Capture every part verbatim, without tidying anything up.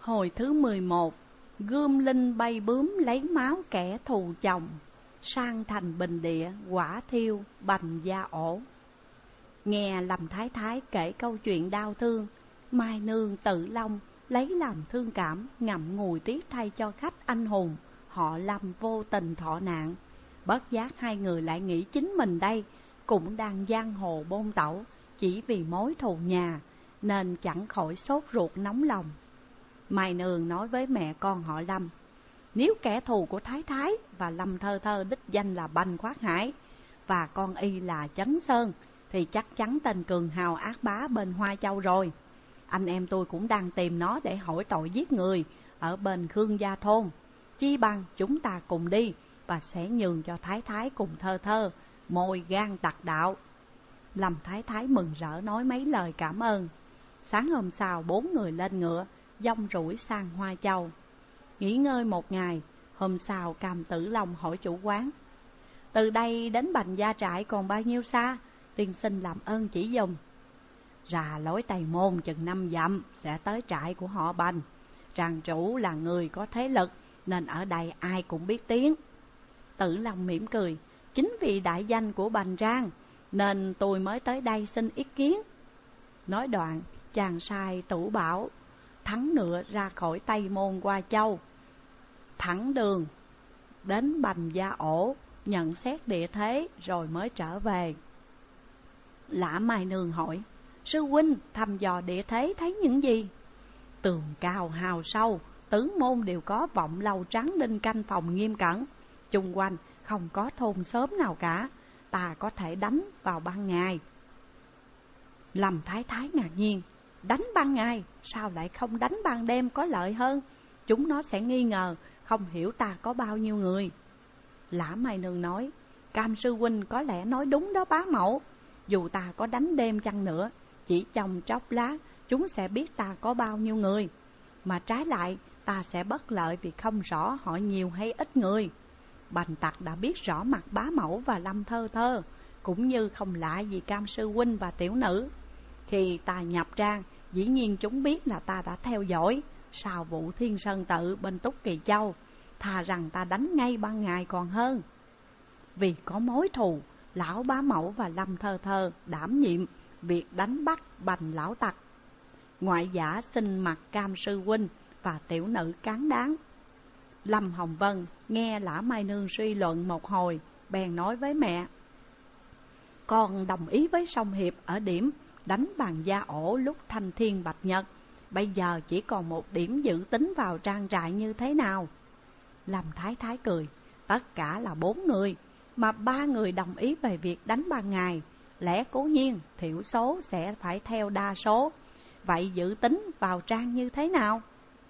Hồi thứ mười một, gươm linh bay bướm lấy máu kẻ thù chồng, sang thành bình địa quả thiêu bành da ổ. Nghe Lâm Thái Thái kể câu chuyện đau thương, Mai Nương Tự Long lấy làm thương cảm, ngậm ngùi tiếc thay cho khách anh hùng họ Lâm vô tình thọ nạn. Bất giác hai người lại nghĩ chính mình đây cũng đang giang hồ bôn tẩu chỉ vì mối thù nhà, nên chẳng khỏi sốt ruột nóng lòng. Mai Nương nói với mẹ con họ Lâm, nếu kẻ thù của Thái Thái và Lâm Thơ Thơ đích danh là Bành Khoát Hải và con y là Chấn Sơn, thì chắc chắn tên cường hào ác bá bên Hoa Châu rồi. Anh em tôi cũng đang tìm nó để hỏi tội giết người ở bên Khương Gia Thôn. Chi bằng chúng ta cùng đi và sẽ nhường cho Thái Thái cùng Thơ Thơ mồi gan tặc đạo. Lâm Thái Thái mừng rỡ nói mấy lời cảm ơn. Sáng hôm sau bốn người lên ngựa dông rủi sang Hoa Châu. Nghỉ ngơi một ngày, hôm sau Cam Tử Long hỏi chủ quán, từ đây đến Bành Gia Trại còn bao nhiêu xa, tiên sinh làm ơn chỉ dùm. Ra lối Tây Môn chừng năm dặm sẽ tới trại của họ Bành. Tràng chủ là người có thế lực nên ở đây ai cũng biết tiếng. Tử Long mỉm cười, chính vì đại danh của Bành Trang nên tôi mới tới đây xin ý kiến. Nói đoạn, chàng sai Tủ Bảo thắng ngựa ra khỏi Tây Môn qua Châu, thẳng đường đến Bành Gia Ổ, nhận xét địa thế rồi mới trở về. Lã Mai Nương hỏi, sư huynh thăm dò địa thế thấy những gì? Tường cao hào sâu, tứ môn đều có vọng lầu trắng đinh canh phòng nghiêm cẩn, chung quanh không có thôn xóm nào cả, ta có thể đánh vào ban ngày. Lâm Thái Thái ngạc nhiên, đánh ban ngày sao lại không đánh ban đêm có lợi hơn? Chúng nó sẽ nghi ngờ không hiểu ta có bao nhiêu người. Lã Mai Nương nói, Cam sư huynh có lẽ nói đúng đó bá mẫu. Dù ta có đánh đêm chăng nữa, chỉ trong chốc lát chúng sẽ biết ta có bao nhiêu người. Mà trái lại ta sẽ bất lợi vì không rõ họ nhiều hay ít người. Bành tặc đã biết rõ mặt bá mẫu và Lâm Thơ Thơ, cũng như không lạ gì Cam sư huynh và tiểu nữ. Khi ta nhập trang, dĩ nhiên chúng biết là ta đã theo dõi sau vụ Thiên Sơn Tự bên Túc Kỳ Châu, thà rằng ta đánh ngay ban ngày còn hơn. Vì có mối thù, lão bá mẫu và Lâm Thơ Thơ đảm nhiệm việc đánh bắt Bành lão tặc. Ngoại giả xin mặc Cam sư huynh và tiểu nữ cán đáng. Lâm Hồng Vân nghe Lã Mai Nương suy luận một hồi, bèn nói với mẹ, con đồng ý với Song Hiệp ở điểm đánh Bành Gia Ổ lúc thanh thiên bạch nhật. Bây giờ chỉ còn một điểm dự tính vào trang trại như thế nào? Lâm Thái Thái cười, tất cả là bốn người, mà ba người đồng ý về việc đánh ban ngày, lẽ cố nhiên thiểu số sẽ phải theo đa số. Vậy dự tính vào trang như thế nào?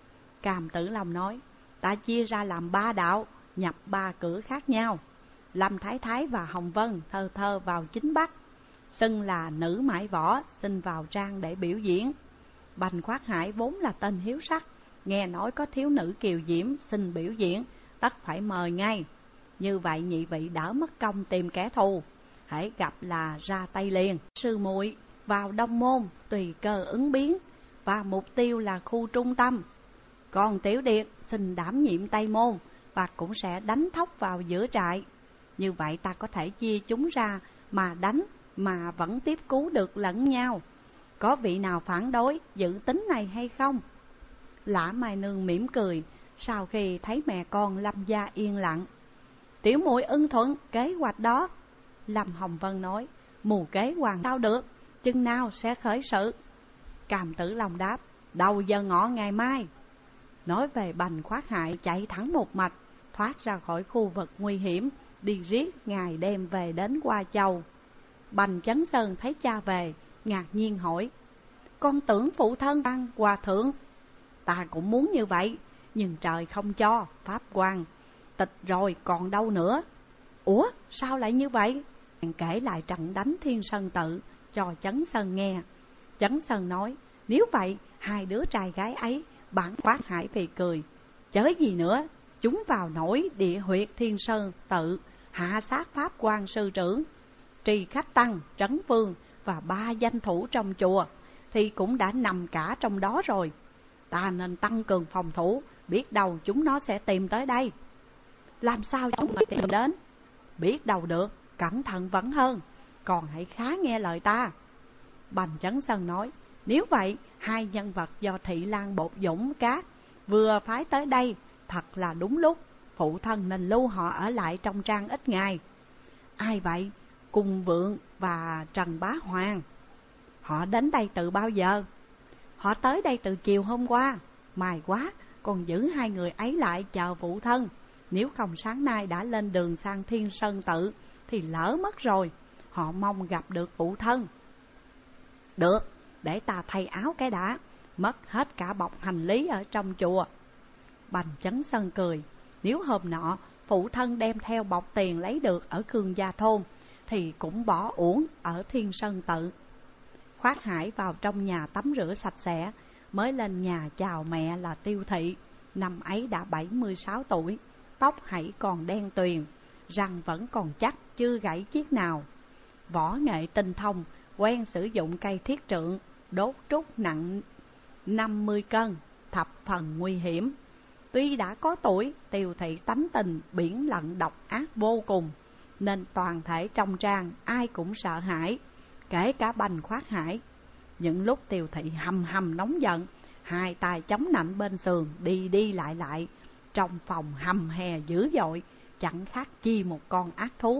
Cam Tử Long nói, ta chia ra làm ba đạo, nhập ba cửa khác nhau. Lâm Thái Thái và Hồng Vân Thơ Thơ vào chính bắc, xưng là nữ mãi võ xin vào trang để biểu diễn. Bành Khoát Hải vốn là tên hiếu sắc, nghe nói có thiếu nữ kiều diễm xin biểu diễn, tất phải mời ngay. Như vậy nhị vị đỡ mất công tìm kẻ thù, hãy gặp là ra tay liền. Sư muội vào Đông Môn tùy cơ ứng biến, và mục tiêu là khu trung tâm. Còn Tiểu Điệt xin đảm nhiệm Tây Môn và cũng sẽ đánh thóc vào giữa trại. Như vậy ta có thể chia chúng ra mà đánh mà vẫn tiếp cứu được lẫn nhau. Có vị nào phản đối dự tính này hay không? Lã Mai Nương mỉm cười sau khi thấy mẹ con Lâm gia yên lặng. Tiểu muội ưng thuận kế hoạch đó. Lâm Hồng Vân nói, mù kế hoàng sao được, chừng nào sẽ khởi sự? Cam Tử Long đáp, đầu giờ ngọ ngày mai. Nói về Bành Khoát Hại chạy thẳng một mạch, thoát ra khỏi khu vực nguy hiểm, đi riết ngày đêm về đến Hoa Châu. Bành Chấn Sơn thấy cha về, ngạc nhiên hỏi, con tưởng phụ thân ăn hòa thượng. Ta cũng muốn như vậy, nhưng trời không cho, pháp quan tịch rồi còn đâu nữa. Ủa sao lại như vậy? Nàng kể lại trận đánh Thiên Sơn Tự cho Chấn Sơn nghe. Chấn Sơn nói, nếu vậy hai đứa trai gái ấy bản Khoát Hải phì cười, chớ gì nữa, chúng vào nổi địa huyệt Thiên Sơn Tự, hạ sát pháp quan sư trưởng, Trì Khách Tăng, Trấn Vương và ba danh thủ trong chùa thì cũng đã nằm cả trong đó rồi. Ta nên tăng cường phòng thủ, biết đâu chúng nó sẽ tìm tới đây. Làm sao chúng mà tìm đến? Biết đâu được, cẩn thận vẫn hơn. Còn hãy khá nghe lời ta. Bành Chấn Sơn nói, nếu vậy, hai nhân vật do Thị Lang Bột Dũng Cát vừa phái tới đây thật là đúng lúc. Phụ thân nên lưu họ ở lại trong trang ít ngày. Ai vậy? Cung Vượng và Trần Bá Hoàng. Họ đến đây từ bao giờ? Họ tới đây từ chiều hôm qua. May quá, còn giữ hai người ấy lại chờ phụ thân. Nếu không sáng nay đã lên đường sang Thiên Sơn Tự thì lỡ mất rồi. Họ mong gặp được phụ thân. Được, để ta thay áo cái đã. Mất hết cả bọc hành lý ở trong chùa. Bành Chấn Sơn cười, nếu hôm nọ phụ thân đem theo bọc tiền lấy được ở Khương Gia Thôn thì cũng bỏ uổng ở Thiên Sơn Tự. Khoát Hải vào trong nhà tắm rửa sạch sẽ, mới lên nhà chào mẹ là Tiêu Thị. Năm ấy đã bảy mươi sáu tuổi, tóc hãy còn đen tuyền, răng vẫn còn chắc, chưa gãy chiếc nào. Võ nghệ tinh thông, quen sử dụng cây thiết trượng, đốt trúc nặng năm mươi cân, thập phần nguy hiểm. Tuy đã có tuổi, Tiêu Thị tánh tình biển lặng độc ác vô cùng, nên toàn thể trong trang ai cũng sợ hãi, kể cả Bành Khoát Hải. Những lúc Tiêu Thị hầm hầm nóng giận, hai tay chống nạnh bên sườn, đi đi lại lại, trong phòng hầm hè dữ dội, chẳng khác chi một con ác thú.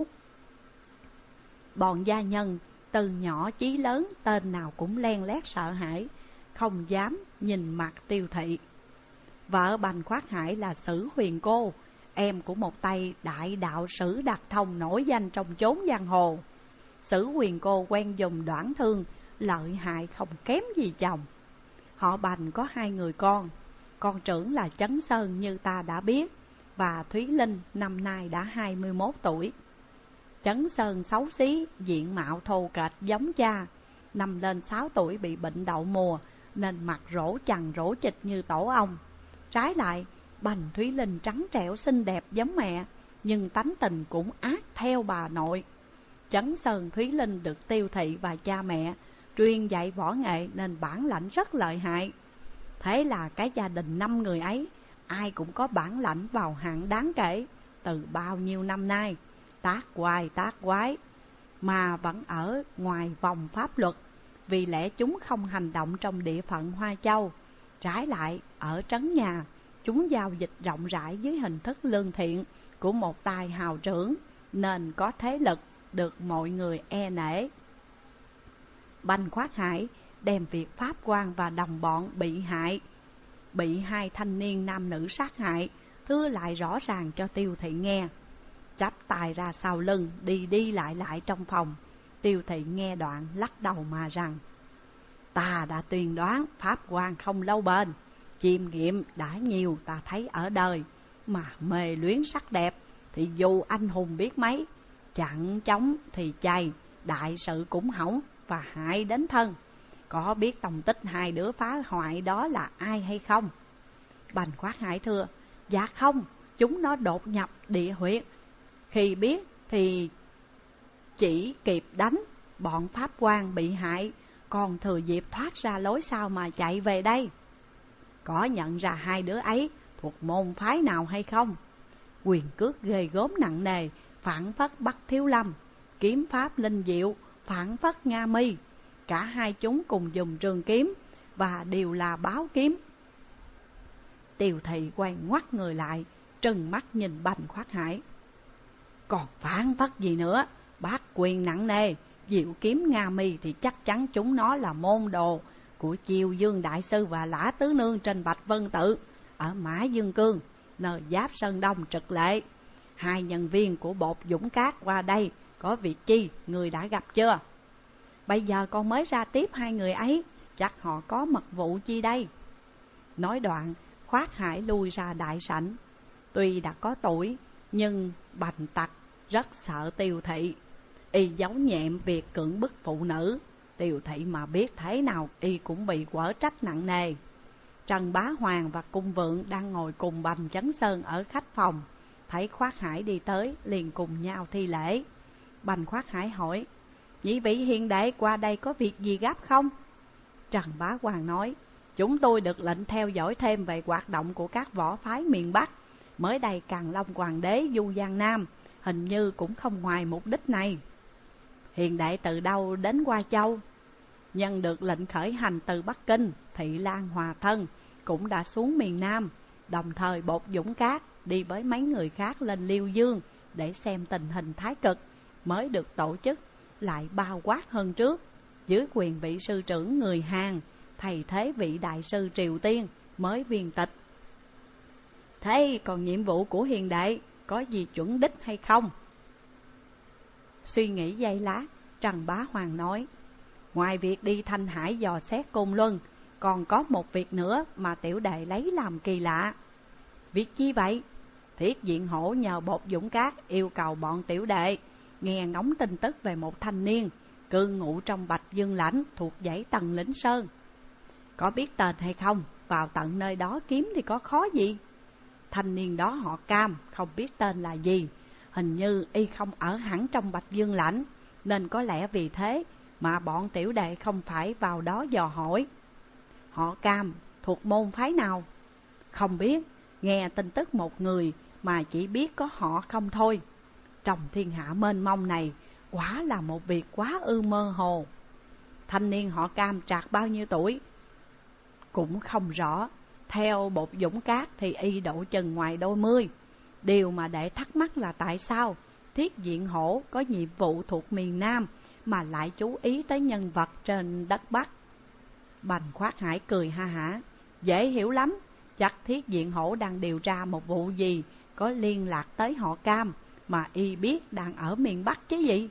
Bọn gia nhân từ nhỏ chí lớn, tên nào cũng len lét sợ hãi, không dám nhìn mặt Tiêu Thị. Vợ Bành Khoát Hải là Sử Huyền Cô, em của một tay đại đạo Sử Đạt Thông nổi danh trong chốn giang hồ. Sử Huyền Cô quen dùng đoản thương, lợi hại không kém gì chồng. Họ Bành có hai người con, con trưởng là Chấn Sơn như ta đã biết, và Thúy Linh năm nay đã hai mươi mốt tuổi. Chấn Sơn xấu xí, diện mạo thô kệch giống cha. Năm lên sáu tuổi bị bệnh đậu mùa, nên mặt rỗ chằn rỗ chịch như tổ ong. Trái lại, Bành Thúy Linh trắng trẻo xinh đẹp giống mẹ, nhưng tánh tình cũng ác theo bà nội. Chấn Sơn Thúy Linh được Tiêu Thị và cha mẹ truyền dạy võ nghệ nên bản lãnh rất lợi hại. Thế là cái gia đình năm người ấy, ai cũng có bản lãnh vào hạng đáng kể. Từ bao nhiêu năm nay, tác hoài tác quái, mà vẫn ở ngoài vòng pháp luật, vì lẽ chúng không hành động trong địa phận Hoa Châu. Trái lại, ở trấn nhà, chúng giao dịch rộng rãi dưới hình thức lương thiện của một tài hào trưởng, nên có thế lực được mọi người e nể. Bành Khoát Hải đem việc pháp quan và đồng bọn bị hại, bị hai thanh niên nam nữ sát hại, thưa lại rõ ràng cho Tiêu Thị nghe. Chắp tay ra sau lưng, đi đi lại lại trong phòng. Tiêu Thị nghe đoạn lắc đầu mà rằng, ta đã tuyên đoán pháp quan không lâu bền, chiêm nghiệm đã nhiều ta thấy ở đời, mà mê luyến sắc đẹp thì dù anh hùng biết mấy, chặn chống thì chày, đại sự cũng hỏng và hại đến thân. Có biết tông tích hai đứa phá hoại đó là ai hay không? Bành Khoát Hải thưa, dạ không, chúng nó đột nhập địa huyệt. Khi biết thì chỉ kịp đánh, bọn pháp quan bị hại, còn thừa dịp thoát ra lối sau mà chạy về đây. Có nhận ra hai đứa ấy thuộc môn phái nào hay không? Quyền cước ghê gớm nặng nề, phản phất Bắc Thiếu Lâm, kiếm pháp linh diệu, phản phất Nga Mi. Cả hai chúng cùng dùng trường kiếm, và đều là báo kiếm. Tiêu Thị quay ngoắt người lại, trừng mắt nhìn Bành Khoát Hải. Còn phản phất gì nữa? Bác quyền nặng nề, diệu kiếm Nga Mi thì chắc chắn chúng nó là môn đồ của Chiêu Dương Đại Sư và Lã Tứ Nương trên Bạch Vân Tự ở Mã Dương Cương, nơi giáp Sơn Đông trực lệ. Hai nhân viên của Bột Dũng Cát qua đây có việc chi, người đã gặp chưa? Bây giờ con mới ra tiếp hai người ấy, chắc họ có mật vụ chi đây? Nói đoạn, Khoát Hải lui ra đại sảnh. Tuy đã có tuổi, nhưng Bành Tặc rất sợ Tiêu Thị. Y giấu nhẹm việc cưỡng bức phụ nữ. Tiêu Thị mà biết thế nào y cũng bị quở trách nặng nề. Trần Bá Hoàng và Cung Vượng đang ngồi cùng Bành Chấn Sơn ở khách phòng, thấy Khoát Hải đi tới liền cùng nhau thi lễ. Bành Khoát Hải hỏi, nhị vị hiền đệ qua đây có việc gì gấp không? Trần Bá Hoàng nói, Chúng tôi được lệnh theo dõi thêm về hoạt động của các võ phái miền Bắc. Mới đây Càn Long Hoàng đế du Giang Nam hình như cũng không ngoài mục đích này. Hiền đệ từ đâu đến Hoa Châu? Nhân được lệnh khởi hành từ Bắc Kinh, Thị Lan Hòa Thân cũng đã xuống miền Nam. Đồng thời Bột Dũng Cát đi với mấy người khác lên Liêu Dương để xem tình hình thái cực, mới được tổ chức lại bao quát hơn trước, dưới quyền vị sư trưởng người Hàn, thầy thế vị đại sư Triều Tiên mới viên tịch. Thế còn nhiệm vụ của hiền đệ có gì chuẩn đích hay không? Suy nghĩ giây lát, Trần Bá Hoàng nói: ngoài việc đi Thanh Hải dò xét Côn Luân, còn có một việc nữa mà tiểu đệ lấy làm kỳ lạ. Việc chi vậy? Thiết Diện Hổ nhờ Bột Dũng Cát yêu cầu bọn tiểu đệ nghe ngóng tin tức về một thanh niên cư ngụ trong Bạch Dương Lãnh thuộc dãy Tần Lĩnh Sơn. Có biết tên hay không? Vào tận nơi đó kiếm thì có khó gì? Thanh niên đó họ Cam, không biết tên là gì. Hình như y không ở hẳn trong Bạch Dương Lãnh, nên có lẽ vì thế mà bọn tiểu đệ không phải vào đó dò hỏi. Họ Cam thuộc môn phái nào? Không biết, nghe tin tức một người mà chỉ biết có họ không thôi. Trong thiên hạ mênh mông này, quả là một việc quá ư mơ hồ. Thanh niên họ Cam trạc bao nhiêu tuổi? Cũng không rõ. Theo Bột Dũng Cát thì y độ chừng ngoài đôi mươi. Điều mà đệ thắc mắc là tại sao Thiết Diện Hổ có nhiệm vụ thuộc miền Nam mà lại chú ý tới nhân vật trên đất Bắc. Bành Khoát Hải cười ha hả: dễ hiểu lắm, chắc Thiết Diện Hổ đang điều tra một vụ gì có liên lạc tới họ Cam mà y biết đang ở miền Bắc chứ gì.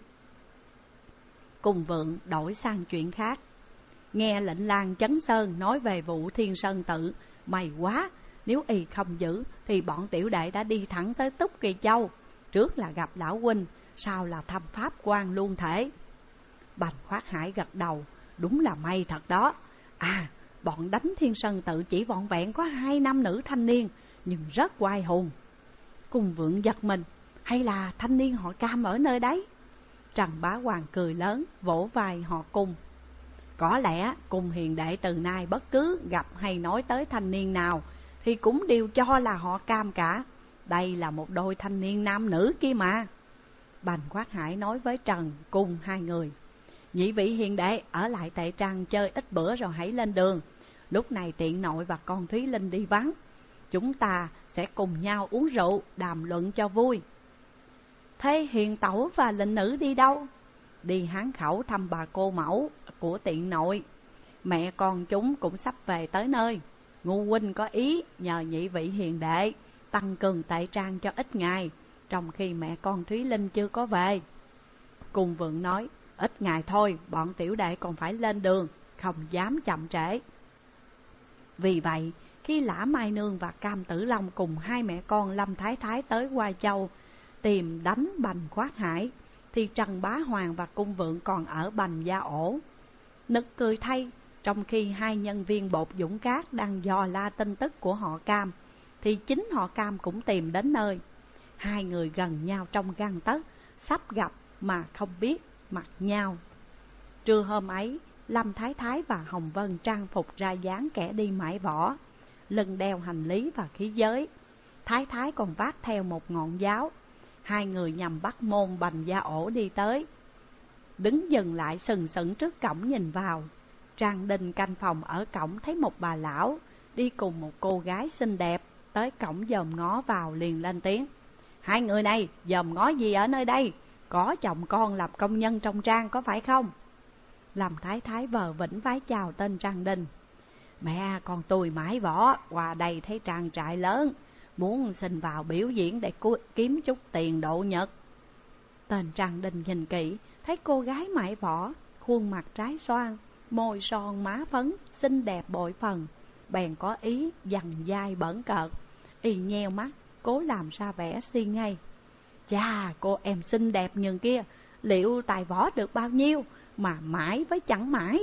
Cùng Vượng đổi sang chuyện khác. Nghe lệnh Lang Chấn Sơn nói về vụ Thiên Sơn Tự, may quá, nếu y không giữ thì bọn tiểu đệ đã đi thẳng tới Túc Kỳ Châu. Trước là gặp lão huynh, sau là thăm pháp quan luôn thể. Bành Khoát Hải gật đầu: đúng là may thật đó. À, bọn đánh Thiên Sơn Tự chỉ vọn vẹn có hai nam nữ thanh niên, nhưng rất oai hùng. Cùng Vượng giật mình: hay là thanh niên họ Cam ở nơi đấy? Trần Bá Hoàng cười lớn, vỗ vai họ Cung: có lẽ Cung hiền đệ từ nay bất cứ gặp hay nói tới thanh niên nào thì cũng đều cho là họ Cam cả. Đây là một đôi thanh niên nam nữ kia mà. Bành Khoát Hải nói với Trần Cung hai người: nhị vị hiền đệ ở lại Tệ Trang chơi ít bữa rồi hãy lên đường. Lúc này Tiện Nội và con Thúy Linh đi vắng, chúng ta sẽ cùng nhau uống rượu đàm luận cho vui. Thế hiền tẩu và lệnh nữ đi đâu? Đi Hán Khẩu thăm bà cô mẫu của Tiện Nội. Mẹ con chúng cũng sắp về tới nơi. Ngu huynh có ý nhờ nhị vị hiền đệ tăng cường Tệ Trang cho ít ngày, trong khi mẹ con Thúy Linh chưa có về. Cùng Vượng nói: ít ngày thôi, bọn tiểu đệ còn phải lên đường, không dám chậm trễ. Vì vậy, khi Lã Mai Nương và Cam Tử Long cùng hai mẹ con Lâm Thái Thái tới Hoa Châu tìm đánh Bành Khoát Hải, thì Trần Bá Hoàng và Cung Vượng còn ở Bành Gia Ổ. Nực cười thay, trong khi hai nhân viên Bột Dũng Cát đang dò la tin tức của họ Cam, thì chính họ Cam cũng tìm đến nơi. Hai người gần nhau trong gang tấc, sắp gặp mà không biết mặt nhau. Trưa hôm ấy, Lâm Thái Thái và Hồng Vân trang phục ra dáng kẻ đi mãi võ, lưng đeo hành lý và khí giới. Thái Thái còn vác theo một ngọn giáo. Hai người nhằm Bắc môn Bành Gia Ổ đi tới, đứng dừng lại sừng sững trước cổng nhìn vào. Trang Đình canh phòng ở cổng thấy một bà lão đi cùng một cô gái xinh đẹp tới cổng dòm ngó vào, liền lên tiếng: hai người này dòm ngó gì ở nơi đây? Có chồng con làm công nhân trong trang có phải không? Lâm Thái Thái vờ vĩnh vái chào tên Trang Đình: mẹ con tôi mãi võ qua đây thấy trang trại lớn, muốn xin vào biểu diễn để kiếm chút tiền độ nhật. Tên Trang Đình nhìn kỹ, thấy cô gái mãi võ, khuôn mặt trái xoan, môi son má phấn, xinh đẹp bội phần, bèn có ý dằn dai bỡn cợt. Y nheo mắt, cố làm ra vẻ si ngây: chà, cô em xinh đẹp nhường kia, liệu tài võ được bao nhiêu mà mãi với chẳng mãi?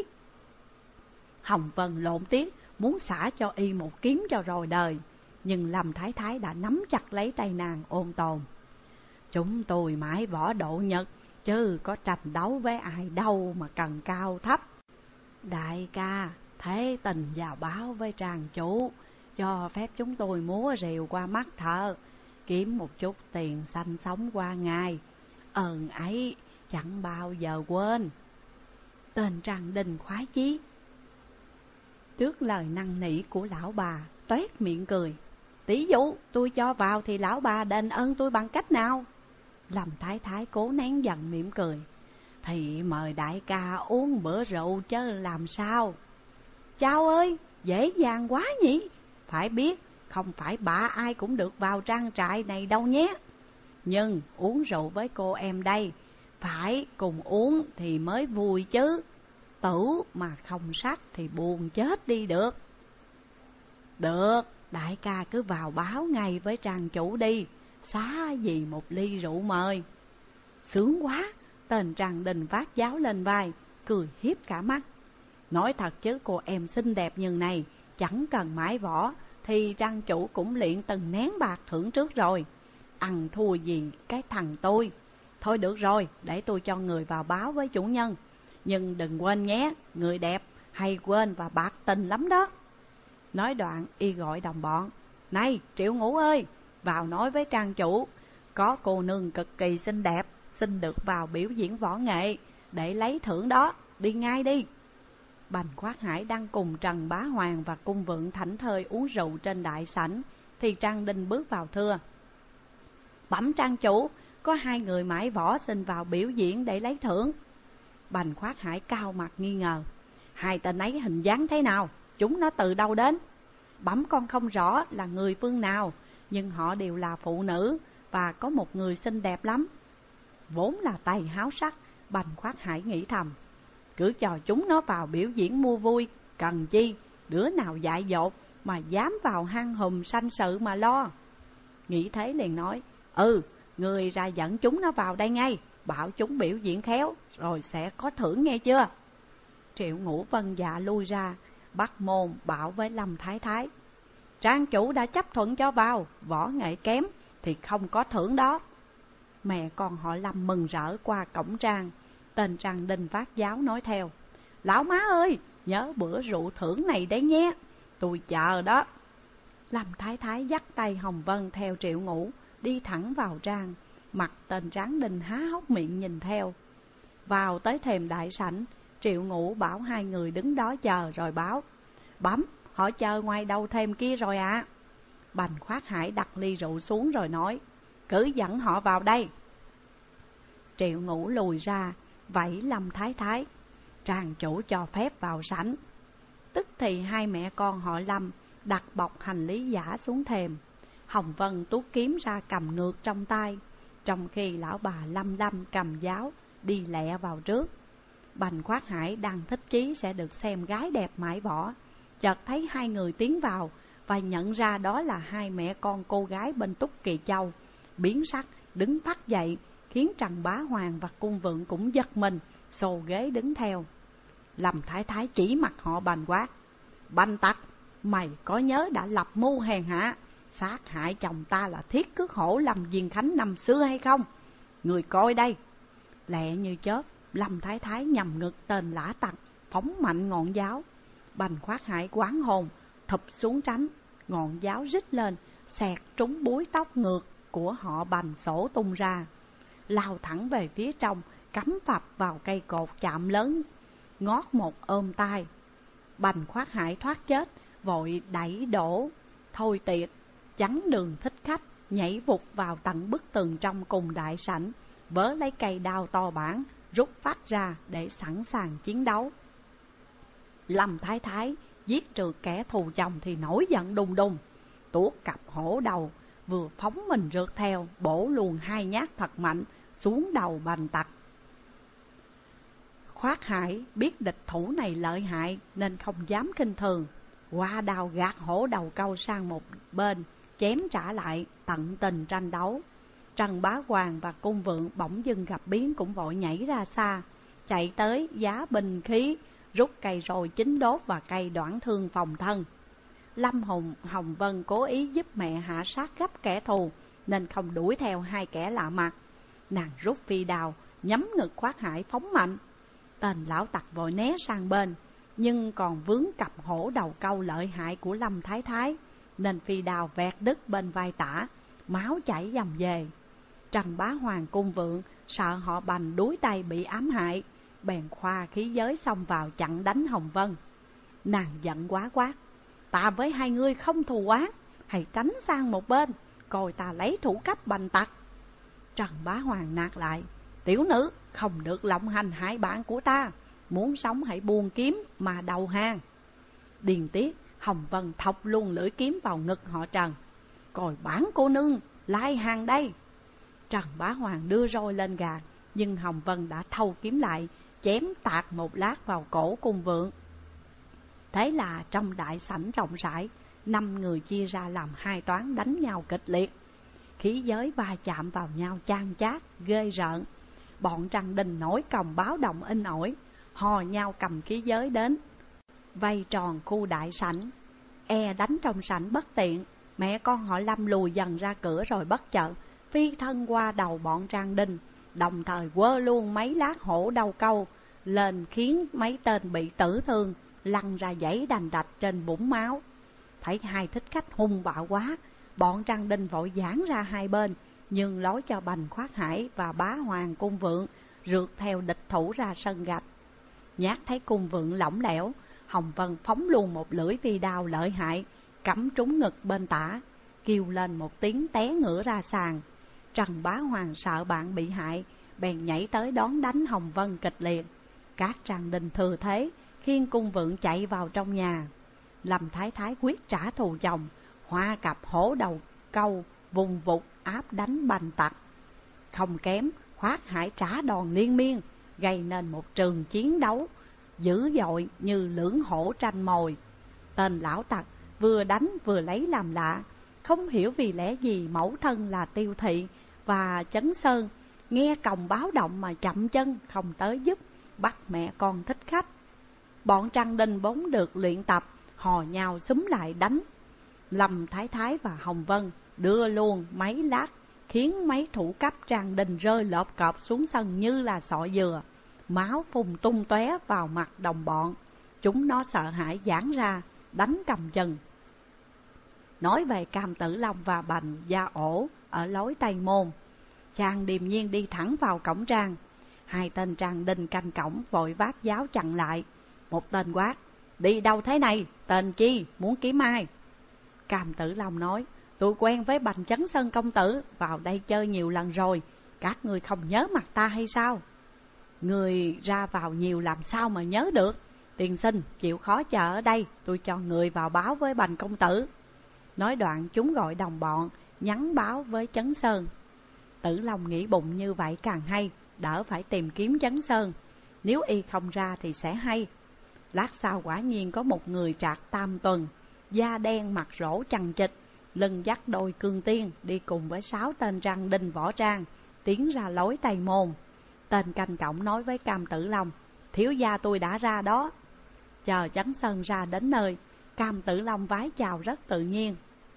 Hồng Vân lộn tiếc, muốn xả cho y một kiếm cho rồi đời, nhưng Lâm Thái Thái đã nắm chặt lấy tay nàng ôn tồn: chúng tôi mãi võ độ nhật, chứ có tranh đấu với ai đâu mà cần cao thấp. Đại ca, Thế tình vào báo với trang chủ, cho phép chúng tôi múa rìu qua mắt thợ, kiếm một chút tiền sanh sống qua ngày. Ơn ấy chẳng bao giờ quên. Tên Trang Đình khoái chí. Trước lời năn nỉ của lão bà, toét miệng cười. Tỷ dụ tôi cho vào thì lão bà đền ơn tôi bằng cách nào? Lâm Thái Thái cố nén giận mỉm cười. Thì mời đại ca uống bữa rượu chứ làm sao? Chao ơi, dễ dàng quá nhỉ? Phải biết, không phải bả ai cũng được vào trang trại này đâu nhé. Nhưng uống rượu với cô em đây, phải cùng uống thì mới vui chứ. Tử mà không sắc thì buồn chết đi được. Được, đại ca cứ vào báo ngay với trang chủ đi, xá gì một ly rượu mời. Sướng quá, tên Trang Đình vác giáo lên vai, cười hiếp cả mắt. Nói thật chứ cô em xinh đẹp như này, chẳng cần mãi võ, thì trang chủ cũng luyện từng nén bạc thưởng trước rồi. Ăn thua gì cái thằng tôi. Thôi được rồi, để tôi cho người vào báo với chủ nhân. Nhưng đừng quên nhé, người đẹp hay quên và bạc tình lắm đó. Nói đoạn y gọi đồng bọn. Này Triệu Ngũ ơi, vào nói với trang chủ, có cô nương cực kỳ xinh đẹp, xin được vào biểu diễn võ nghệ để lấy thưởng đó, đi ngay đi. Bành Khoát Hải đang cùng Trần Bá Hoàng và cung vượng thảnh thơi uống rượu trên đại sảnh, thì Trang Đinh bước vào thưa. Bẩm trang chủ, có hai người mãi võ xin vào biểu diễn để lấy thưởng. Bành Khoát Hải cao mặt nghi ngờ. Hai tên ấy hình dáng thế nào? Chúng nó từ đâu đến? Bẩm con không rõ là người phương nào, nhưng họ đều là phụ nữ, và có một người xinh đẹp lắm. Vốn là tay háo sắc, Bành Khoát Hải nghĩ thầm, cứ cho chúng nó vào biểu diễn mua vui, cần chi đứa nào dại dột mà dám vào hang hùm sanh sự mà lo. Nghĩ thế liền nói, ừ, người ra dẫn chúng nó vào đây ngay, bảo chúng biểu diễn khéo, rồi sẽ có thưởng nghe chưa? Triệu Ngũ vâng dạ lui ra, bắt môn bảo với Lâm Thái Thái. Trang chủ đã chấp thuận cho vào, võ nghệ kém thì không có thưởng đó. Mẹ con họ Lâm mừng rỡ qua cổng trang. Tên Trang Đinh vác giáo nói theo, lão má ơi, nhớ bữa rượu thưởng này đấy nhé, tôi chờ đó. Lâm Thái Thái dắt tay Hồng Vân theo Triệu Ngũ, đi thẳng vào trang. Mặt tên Tráng Đinh há hốc miệng nhìn theo. Vào tới thềm đại sảnh, Triệu Ngũ bảo hai người đứng đó chờ rồi báo, bấm, họ chờ ngoài đầu thềm kia rồi ạ. À. Bành Khoát Hải đặt ly rượu xuống rồi nói, cứ dẫn họ vào đây. Triệu Ngũ lùi ra, vẫy Lâm Thái Thái, trang chủ cho phép vào sảnh. Tức thì hai mẹ con họ Lâm đặt bọc hành lý giả xuống thềm. Hồng Vân tuốt kiếm ra cầm ngược trong tay, trong khi lão bà Lâm Lâm cầm giáo đi lẹ vào trước. Bành Khoát Hải đang thích chí sẽ được xem gái đẹp mãi võ, chợt thấy hai người tiến vào và nhận ra đó là hai mẹ con cô gái bên Túc Kỳ Châu. Biến sắc đứng phắt dậy, khiến Trần Bá Hoàng và cung vượng cũng giật mình, xô ghế đứng theo. Lâm Thái Thái chỉ mặt họ Bành quát, Bành tặc, mày có nhớ đã lập mưu hèn hạ, sát hại chồng ta là Thiết Cước Hổ Lâm Diên Khánh năm xưa hay không? Người coi đây. Lẹ như chớp, Lâm Thái Thái nhằm ngực tên lã tặc, phóng mạnh ngọn giáo. Bành Khoát Hải quán hồn, thụp xuống tránh, ngọn giáo rít lên, xẹt trúng búi tóc ngược của họ Bành sổ tung ra, lao thẳng về phía trong, cắm phập vào cây cột chạm lớn, ngót một ôm tai. Bành Khoát Hải thoát chết, vội đẩy đổ thôi tiệt, chắn đường thích khách, nhảy vụt vào tận bức tường trong cùng đại sảnh, vớ lấy cây đao to bản, rút phát ra để sẵn sàng chiến đấu. Lâm Thái Thái giết trừ kẻ thù chồng thì nổi giận đùng đùng, tuốt cặp hổ đầu, vừa phóng mình rượt theo, bổ luồn hai nhát thật mạnh xuống đầu Bành tặc. Khoát Hải biết địch thủ này lợi hại nên không dám khinh thường, qua đao gạt hổ đầu câu sang một bên, chém trả lại, tận tình tranh đấu. Trần Bá Hoàng và cung vượng bỗng dưng gặp biến cũng vội nhảy ra xa, chạy tới giá binh khí, rút cây rồi chính đốt và cây đoạn thương phòng thân. Lâm Hồng, Hồng Vân cố ý giúp mẹ hạ sát gấp kẻ thù nên không đuổi theo hai kẻ lạ mặt. Nàng rút phi đào nhắm ngực Khoát Hải phóng mạnh. Tên lão tặc vội né sang bên, nhưng còn vướng cặp hổ đầu câu lợi hại của Lâm Thái Thái, nên phi đao vẹt đứt bên vai tả, máu chảy dầm về. Trần Bá Hoàng cung vượng sợ họ Bành đuối tay bị ám hại, bèn khoa khí giới xông vào chặn đánh Hồng Vân. Nàng giận quá quát: ta với hai ngươi không thù oán, hãy tránh sang một bên, coi ta lấy thủ cấp bành tặc. Trần Bá Hoàng nạt lại: tiểu nữ không được lộng hành hại bạn của ta, muốn sống hãy buông kiếm mà đầu hàng. Điền tiết Hồng Vân thọc luôn lưỡi kiếm vào ngực họ Trần: coi bản cô nương lai hàng đây. Trần Bá Hoàng đưa roi lên gạt, nhưng Hồng Vân đã thâu kiếm lại, chém tạt một lát vào cổ cung vượng. Thế là trong đại sảnh rộng rãi, năm người chia ra làm hai toán đánh nhau kịch liệt. Khí giới va chạm vào nhau chan chát, ghê rợn. Bọn Trần Đình nổi còng báo động in ỏi, hò nhau cầm khí giới đến, vây tròn khu đại sảnh. E đánh trong sảnh bất tiện, mẹ con họ Lâm lùi dần ra cửa rồi bất chợt phi thân qua đầu bọn Trần Đình, đồng thời quơ luôn mấy lát hổ đầu câu lên, khiến mấy tên bị tử thương lăn ra dãy đành đạch trên vũng máu. Thấy hai thích khách hung bạo quá, bọn Trần Đình vội giãn ra hai bên, nhưng lối cho Bành Khoát Hải và Bá Hoàng cung vượng rượt theo địch thủ ra sân gạch. Nhát thấy cung vượng lỏng lẻo, Hồng Vân phóng luôn một lưỡi phi đao lợi hại, cắm trúng ngực bên tả, kêu lên một tiếng té ngửa ra sàn. Trần Bá Hoàng sợ bạn bị hại, bèn nhảy tới đón đánh Hồng Vân kịch liệt. Các Trần Đình thừa thế, khiêng cung vượng chạy vào trong nhà. Lâm Thái Thái quyết trả thù chồng, hoa cặp hổ đầu câu vùng vụt áp đánh Bành tặc. Không kém, Khoát Hải trả đòn liên miên, gây nên một trường chiến đấu dữ dội như lưỡng hổ tranh mồi. Tên lão tặc vừa đánh vừa lấy làm lạ, không hiểu vì lẽ gì mẫu thân là Tiêu Thị và Chấn Sơn nghe còng báo động mà chậm chân không tới giúp, bắt mẹ con thích khách. Bọn Trần Đình vốn được luyện tập, hò nhau xúm lại đánh. Lâm Thái Thái và Hồng Vân đưa luôn mấy lát, khiến mấy thủ cấp Trần Đình rơi lộp cọp xuống sân như là sọ dừa, máu phun tung tóe vào mặt đồng bọn. Chúng nó sợ hãi giãn ra, đánh cầm chân. Nói về Cam Tử Long và Bành Gia Ổ ở lối Tây Môn, chàng điềm nhiên đi thẳng vào cổng trang. Hai tên Trần Đình canh cổng vội vác giáo chặn lại. Một tên quát: đi đâu thế này, tên chi, muốn kiếm ai? Cam Tử Long nói: tôi quen với Bành Chấn Sơn công tử, vào đây chơi nhiều lần rồi, các người không nhớ mặt ta hay sao? Người ra vào nhiều làm sao mà nhớ được. Tiền sinh chịu khó chờ ở đây, tôi cho người vào báo với Bành công tử. Nói đoạn chúng gọi đồng bọn nhắn báo với Chấn Sơn. Tử Long nghĩ bụng như vậy càng hay, đỡ phải tìm kiếm Chấn Sơn. Nếu y không ra thì sẽ hay. Lát sau quả nhiên có một người trạc tam tuần, da đen mặt rỗ chằng chịt, lưng dắt đôi cương tiên, đi cùng với sáu tên Trần Đình võ trang, tiến ra lối Tây Môn. Tên canh cổng nói với Cam Tử Long: thiếu gia tôi đã ra đó. Chờ Chấn Sơn ra đến nơi, Cam Tử Long vái chào rất tự nhiên: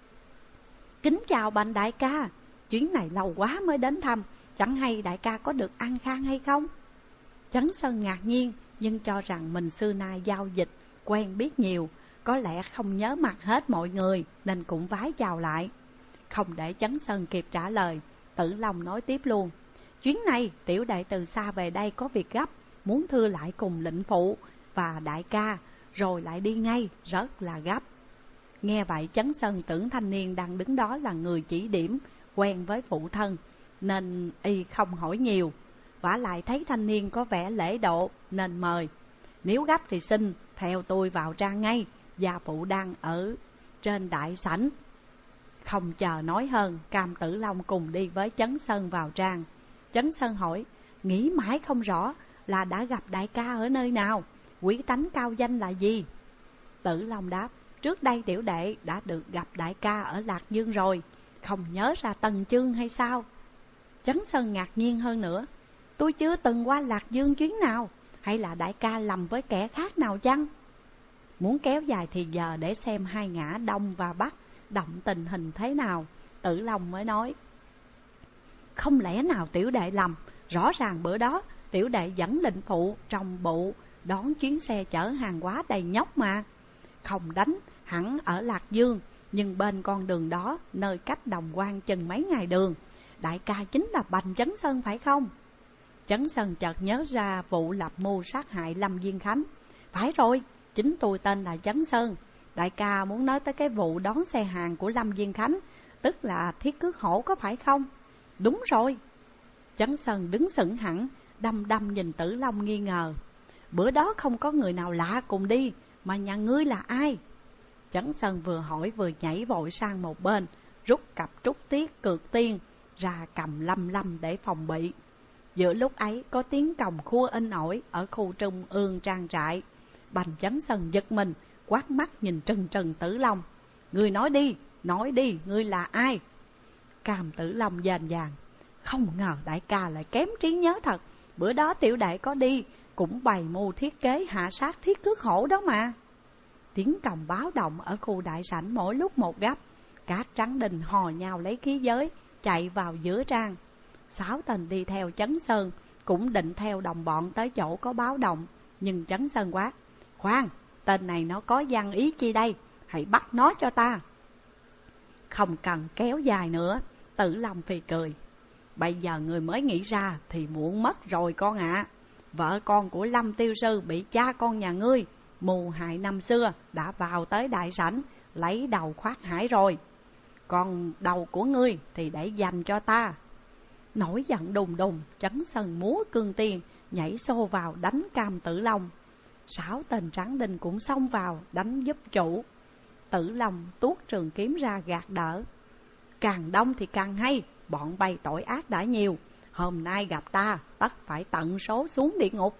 kính chào Bành đại ca, chuyến này lâu quá mới đến thăm, chẳng hay đại ca có được an khang hay không? Chấn Sơn ngạc nhiên, nhưng cho rằng mình xưa nay giao dịch quen biết nhiều, có lẽ không nhớ mặt hết mọi người, nên cũng vái chào lại. Không để Chấn Sơn kịp trả lời, Tử Long nói tiếp luôn: chuyến này tiểu đệ từ xa về đây có việc gấp, muốn thưa lại cùng lệnh phụ và đại ca, rồi lại đi ngay, rất là gấp. Nghe vậy Chấn Sơn tưởng thanh niên đang đứng đó là người chỉ điểm, quen với phụ thân, nên y không hỏi nhiều. Vả lại thấy thanh niên có vẻ lễ độ nên mời: nếu gấp thì xin theo tôi vào trang ngay, gia phụ đang ở trên đại sảnh. Không chờ nói hơn, Cam Tử Long cùng đi với Chấn Sơn vào trang. Chấn Sơn hỏi: nghĩ mãi không rõ là đã gặp đại ca ở nơi nào, quý tánh cao danh là gì? Tử Long đáp: trước đây tiểu đệ đã được gặp đại ca ở Lạc Dương rồi, không nhớ ra Tần Chương hay sao? Chấn Sơn ngạc nhiên hơn nữa: tôi chưa từng qua Lạc Dương chuyến nào, hay là đại ca lầm với kẻ khác nào chăng? Muốn kéo dài thì giờ để xem hai ngã Đông và Bắc động tình hình thế nào. Tử Long mới nói: không lẽ nào tiểu đệ lầm, rõ ràng bữa đó tiểu đệ dẫn lệnh phụ trong bộ đón chuyến xe chở hàng hóa đầy nhóc mà. Không đánh hẳn ở Lạc Dương, nhưng bên con đường đó, nơi cách Đồng Quan chừng mấy ngày đường. Đại ca chính là Bành Chấn Sơn phải không? Chấn Sơn chợt nhớ ra vụ lập mưu sát hại Lâm Viên Khánh. Phải rồi, chính tôi tên là Chấn Sơn. Đại ca muốn nói tới cái vụ đón xe hàng của Lâm Viên Khánh, tức là Thiết Cước Hổ có phải không? Đúng rồi. Chấn Sơn đứng sững hẳn, đăm đăm nhìn Tử Long nghi ngờ. Bữa đó không có người nào lạ cùng đi, mà nhà ngươi là ai? Chấn Sơn vừa hỏi vừa nhảy vội sang một bên, rút cặp trúc tiết cược tiên ra cầm lâm lâm để phòng bị. Giữa lúc ấy có tiếng còng khua in ỏi ở khu trung ương trang trại. Bành Chấn Sơn giật mình, quát mắt nhìn trừng trừng Tử Long. Ngươi nói đi, nói đi, ngươi là ai? Cam Tử Long dàn dàn. Không ngờ đại ca lại kém trí nhớ thật. Bữa đó tiểu đệ có đi, cũng bày mưu thiết kế hạ sát Thiết Cước Hổ đó mà. Tiếng còng báo động ở khu đại sảnh mỗi lúc một gấp. Các trắng đình hò nhau lấy khí giới, chạy vào giữa trang. Sáu tên đi theo Chấn Sơn, cũng định theo đồng bọn tới chỗ có báo động. Nhưng Chấn Sơn quát. Khoan, tên này nó có văn ý chi đây, hãy bắt nó cho ta. Không cần kéo dài nữa, Tử Long phì cười. Bây giờ người mới nghĩ ra thì muộn mất rồi con ạ. À. Vợ con của Lâm Tiêu Sư bị cha con nhà ngươi mù hại năm xưa đã vào tới đại sảnh lấy đầu khoát hải rồi. Còn đầu của ngươi thì để dành cho ta. Nổi giận đùng đùng, Chấn Sơn múa cương tiên nhảy xô vào đánh Cam Tử Long. Sáu tên trắng đinh cũng xông vào đánh giúp chủ. Tử Long tuốt trường kiếm ra gạt đỡ. Càng đông thì càng hay, bọn bay tội ác đã nhiều. Hôm nay gặp ta, tất phải tận số xuống địa ngục.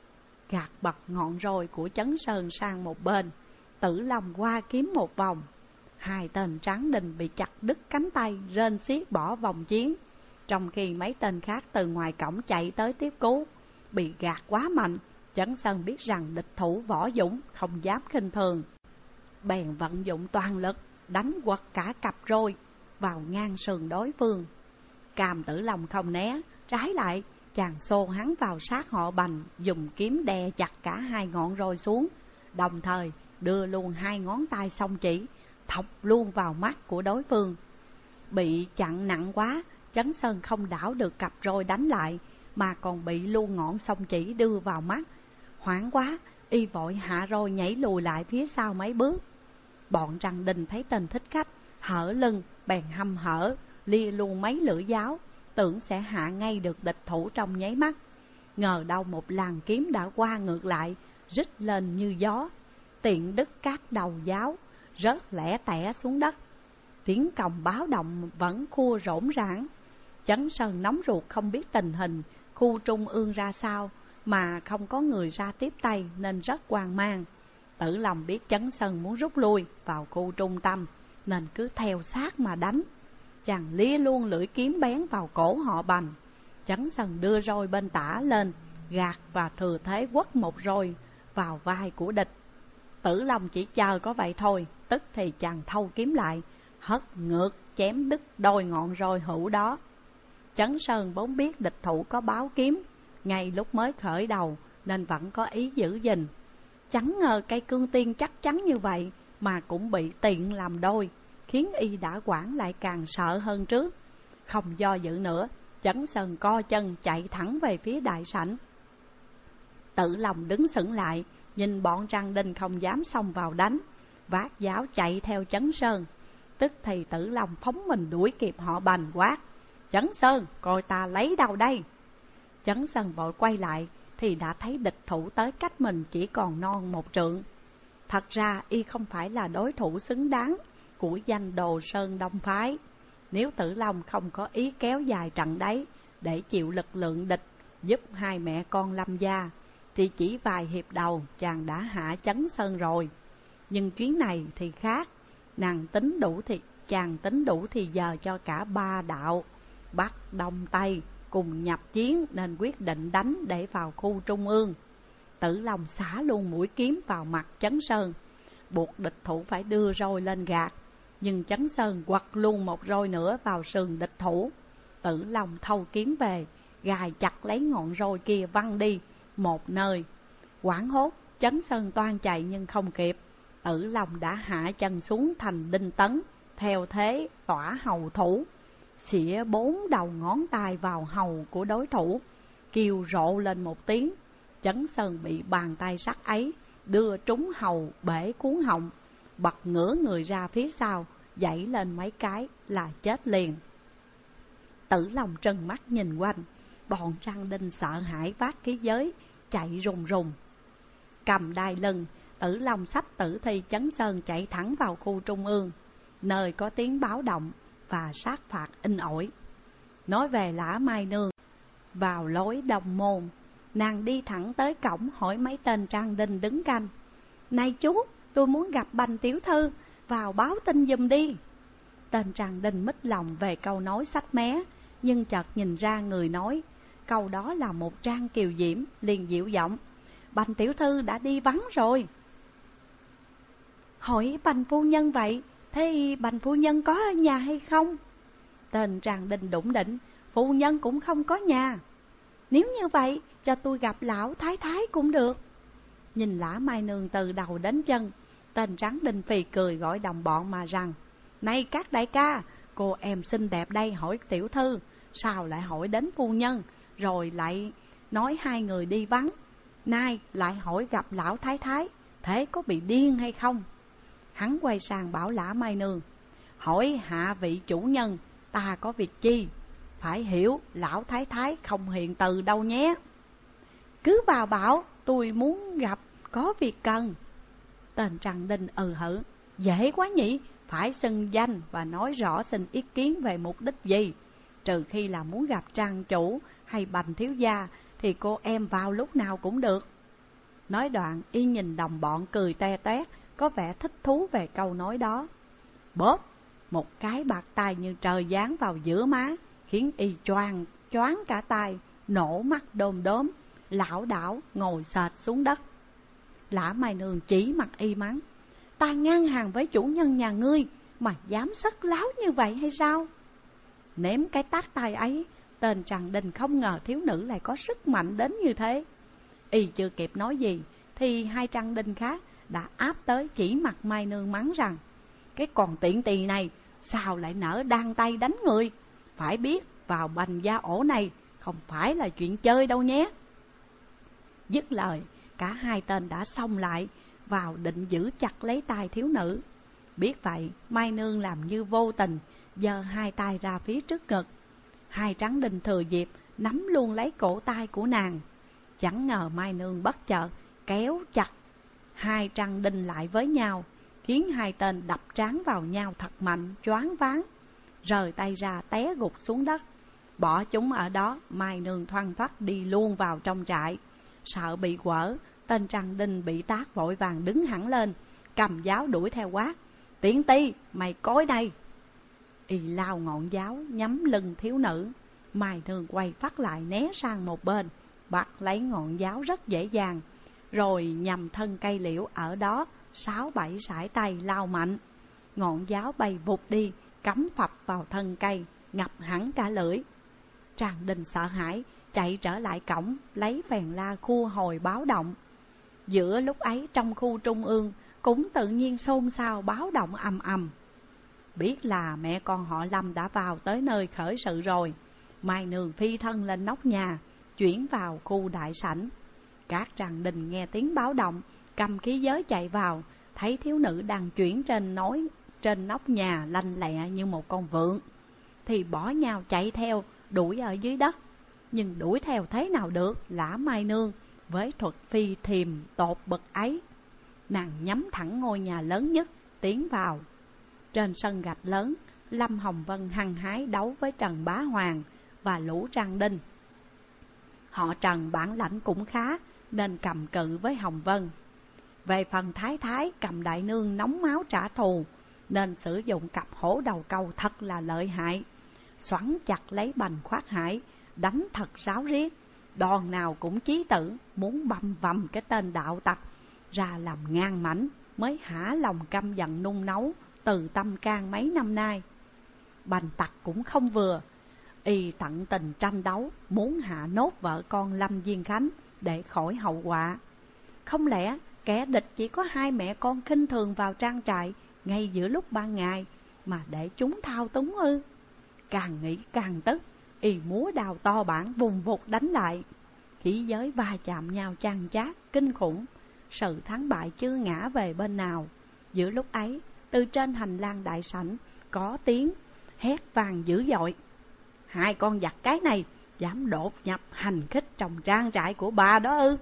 Gạt bật ngọn roi của Chấn Sơn sang một bên. Tử Long qua kiếm một vòng. Hai tên trắng đinh bị chặt đứt cánh tay, rên xiết bỏ vòng chiến. Trong khi mấy tên khác từ ngoài cổng chạy tới tiếp cứu. Bị gạt quá mạnh, Chấn Sơn biết rằng địch thủ võ dũng, không dám khinh thường. Bèn vận dụng toàn lực, đánh quật cả cặp roi vào ngang sườn đối phương. Cam Tử Long không né, trái lại chàng xô hắn vào sát họ Bành, dùng kiếm đè chặt cả hai ngọn roi xuống, đồng thời đưa luôn hai ngón tay song chỉ, thọc luôn vào mắt của đối phương. Bị chặn nặng quá, Chấn Sơn không đảo được cặp roi đánh lại, mà còn bị luôn ngọn song chỉ đưa vào mắt. Hoảng quá, y vội hạ roi nhảy lùi lại phía sau mấy bước. Bọn Trăng Đình thấy tên thích khách hở lưng, bèn hăm hở lia luôn mấy lưỡi giáo, tưởng sẽ hạ ngay được địch thủ trong nháy mắt. Ngờ đâu một làn kiếm đã qua ngược lại, rít lên như gió, tiện đứt các đầu giáo, rớt lẻ tẻ xuống đất. Tiếng còng báo động vẫn khua rỗn rãng. Chấn Sơn nóng ruột không biết tình hình khu trung ương ra sao, mà không có người ra tiếp tay nên rất hoang mang. Tử Long biết Chấn Sơn muốn rút lui vào khu trung tâm, nên cứ theo sát mà đánh. Chàng lia luôn lưỡi kiếm bén vào cổ họ Bành. Chấn Sơn đưa roi bên tả lên, gạt và thừa thế quất một roi vào vai của địch. Tử Long chỉ chờ có vậy thôi, tức thì chàng thâu kiếm lại, hất ngược chém đứt đôi ngọn roi hữu đó. Chấn Sơn vốn biết địch thủ có báo kiếm ngay lúc mới khởi đầu, nên vẫn có ý giữ gìn. Chẳng ngờ cây cương tiên chắc chắn như vậy mà cũng bị tiện làm đôi, khiến y đã quản lại càng sợ hơn trước. Không do dự nữa, Chấn Sơn co chân chạy thẳng về phía đại sảnh. Tử Long đứng sững lại, nhìn bọn Trăng Đinh không dám xông vào đánh, vác giáo chạy theo Chấn Sơn. Tức thì Tử Long phóng mình đuổi kịp họ Bành, quát: Chấn Sơn, coi ta lấy đâu đây? Chấn Sơn vội quay lại thì đã thấy địch thủ tới cách mình chỉ còn non một trượng. Thật ra y không phải là đối thủ xứng đáng của danh Đồ Sơn Đông Phái. Nếu Tử Long không có ý kéo dài trận đấy để chịu lực lượng địch giúp hai mẹ con Lâm gia, thì chỉ vài hiệp đầu chàng đã hạ Chấn Sơn rồi. Nhưng chuyến này thì khác, nàng tính đủ thì chàng tính đủ thì giờ cho cả ba đạo Bắc, Đông, Tây cùng nhập chiến, nên quyết định đánh để vào khu trung ương. Tử Long xả luôn mũi kiếm vào mặt Chấn Sơn, buộc địch thủ phải đưa roi lên gạt. Nhưng Chấn Sơn quật luôn một roi nữa vào sườn địch thủ. Tử Long thâu kiếm về, gài chặt lấy ngọn roi kia văng đi một nơi. Hoảng hốt, Chấn Sơn toan chạy nhưng không kịp. Tử Long đã hạ chân xuống thành đinh tấn, theo thế tỏa hầu thủ, xỉa bốn đầu ngón tay vào hầu của đối thủ, kêu rộ lên một tiếng. Chấn Sơn bị bàn tay sắt ấy đưa trúng hầu bể cuốn họng, bật ngửa người ra phía sau, dãy lên mấy cái là chết liền. Tử Long trừng mắt nhìn quanh, bọn Trang Đinh sợ hãi vác khí giới chạy rùng rùng. Cầm đai lưng, Tử Long xách tử thi Chấn Sơn chạy thẳng vào khu trung ương, nơi có tiếng báo động và sát phạt in ỏi. Nói về Lã Mai Nương, vào lối Đông Môn, nàng đi thẳng tới cổng hỏi mấy tên Trang Đinh đứng canh: "Này chú, tôi muốn gặp Bành tiểu thư, vào báo tin giùm đi." Tên Trang Đinh mít lòng về câu nói sách mé, nhưng chợt nhìn ra người nói câu đó là một Trang Kiều Diễm, liền dịu giọng: "Bành tiểu thư đã đi vắng rồi." "Hỏi Bành phu nhân vậy, thế Bành phu nhân có ở nhà hay không?" Tên Trang Đinh đủng đỉnh: "Phu nhân cũng không có nhà." "Nếu như vậy, cho tôi gặp lão thái thái cũng được." Nhìn Lã Mai Nương từ đầu đến chân, tên Tráng Đinh phì cười gọi đồng bọn mà rằng: "Này các đại ca, cô em xinh đẹp đây hỏi tiểu thư, sao lại hỏi đến phu nhân, rồi lại nói hai người đi vắng, nay lại hỏi gặp lão thái thái, thế có bị điên hay không?" Hắn quay sang bảo Lã Mai Nương: "Hỏi hạ vị chủ nhân, ta có việc chi? Phải hiểu lão thái thái không hiện từ đâu nhé." "Cứ vào bảo, tôi muốn gặp, có việc cần." Tên Trần Đinh ừ hử: "Dễ quá nhỉ, phải xưng danh và nói rõ xin ý kiến về mục đích gì. Trừ khi là muốn gặp trang chủ hay Bành thiếu gia, thì cô em vào lúc nào cũng được." Nói đoạn, y nhìn đồng bọn cười te toét, có vẻ thích thú về câu nói đó. Bóp, một cái bạt tay như trời giáng vào giữa má, khiến y choàng choáng cả tay, nổ mắt đom đóm, lảo đảo ngồi sệt xuống đất. Lã Mai Nương chỉ mặt y mắng: "Ta ngang hàng với chủ nhân nhà ngươi mà dám sất láo như vậy hay sao?" Ném cái tát tay ấy, tên Trần Đình không ngờ thiếu nữ lại có sức mạnh đến như thế. Y chưa kịp nói gì thì hai Trần Đình khác đã áp tới chỉ mặt Mai Nương mắng rằng: "Cái con tiện tỳ này sao lại nỡ đan tay đánh người? Phải biết vào Bành gia ổ này không phải là chuyện chơi đâu nhé." Dứt lời, cả hai tên đã xông lại vào định giữ chặt lấy tay thiếu nữ. Biết vậy, Mai Nương làm như vô tình, giơ hai tay ra phía trước ngực. Hai Trắng Đinh thừa dịp nắm luôn lấy cổ tay của nàng. Chẳng ngờ Mai Nương bất chợt kéo chặt hai Trăng Đinh lại với nhau, khiến hai tên đập trán vào nhau thật mạnh, choáng váng, rời tay ra té gục xuống đất. Bỏ chúng ở đó, Mai Nương thoăn thoắt đi luôn vào trong trại. Sợ bị quở, tên Trăng Đinh bị tát vội vàng đứng hẳn lên, cầm giáo đuổi theo quát: "Tiện ti, mày cối đây!" Y lao ngọn giáo nhắm lưng thiếu nữ. Mai Nương quay phát lại né sang một bên, bắt lấy ngọn giáo rất dễ dàng, rồi nhằm thân cây liễu ở đó sáu bảy sải tay lao mạnh. Ngọn giáo bay vụt đi, cắm phập vào thân cây, ngập hẳn cả lưỡi. Tràng Đình sợ hãi, chạy trở lại cổng, lấy phèn la khua hồi báo động. Giữa lúc ấy trong khu trung ương cũng tự nhiên xôn xao báo động ầm ầm. Biết là mẹ con họ Lâm đã vào tới nơi khởi sự rồi, Mai Nương phi thân lên nóc nhà, chuyển vào khu đại sảnh. Các Tràng Đình nghe tiếng báo động, cầm khí giới chạy vào, thấy thiếu nữ đang chuyển trên nói trên nóc nhà lanh lẹ như một con vượn, thì bỏ nhau chạy theo, đuổi ở dưới đất. Nhưng đuổi theo thế nào được, Lã Mai Nương với thuật phi thiềm tột bậc ấy. Nàng nhắm thẳng ngôi nhà lớn nhất, tiến vào. Trên sân gạch lớn, Lâm Hồng Vân hăng hái đấu với Trần Bá Hoàng và lũ Trăng Đinh. Họ Trần bản lãnh cũng khá, nên cầm cự với Hồng Vân. Về phần Thái Thái cầm đại nương nóng máu trả thù, nên sử dụng cặp hổ đầu câu thật là lợi hại. Xoắn chặt lấy Bành Khoát Hải, đánh thật ráo riết, đòn nào cũng chí tử, muốn băm vằm cái tên đạo tặc ra làm ngang mảnh, mới hả lòng căm giận nung nấu từ tâm can mấy năm nay. Bành tặc cũng không vừa, y tận tình tranh đấu, muốn hạ nốt vợ con Lâm Diên Khánh để khỏi hậu quả. Không lẽ kẻ địch chỉ có hai mẹ con khinh thường vào trang trại ngay giữa lúc ban ngày mà để chúng thao túng ư? Càng nghĩ càng tức, y múa đào to bản vùng vụt đánh lại. Khí giới va chạm nhau chan chát kinh khủng, sự thắng bại chưa ngã về bên nào. Giữa lúc ấy, từ trên hành lang đại sảnh có tiếng hét vang dữ dội: hai con giặc cái này dám đột nhập hành khích trong trang trại của bà đó ư?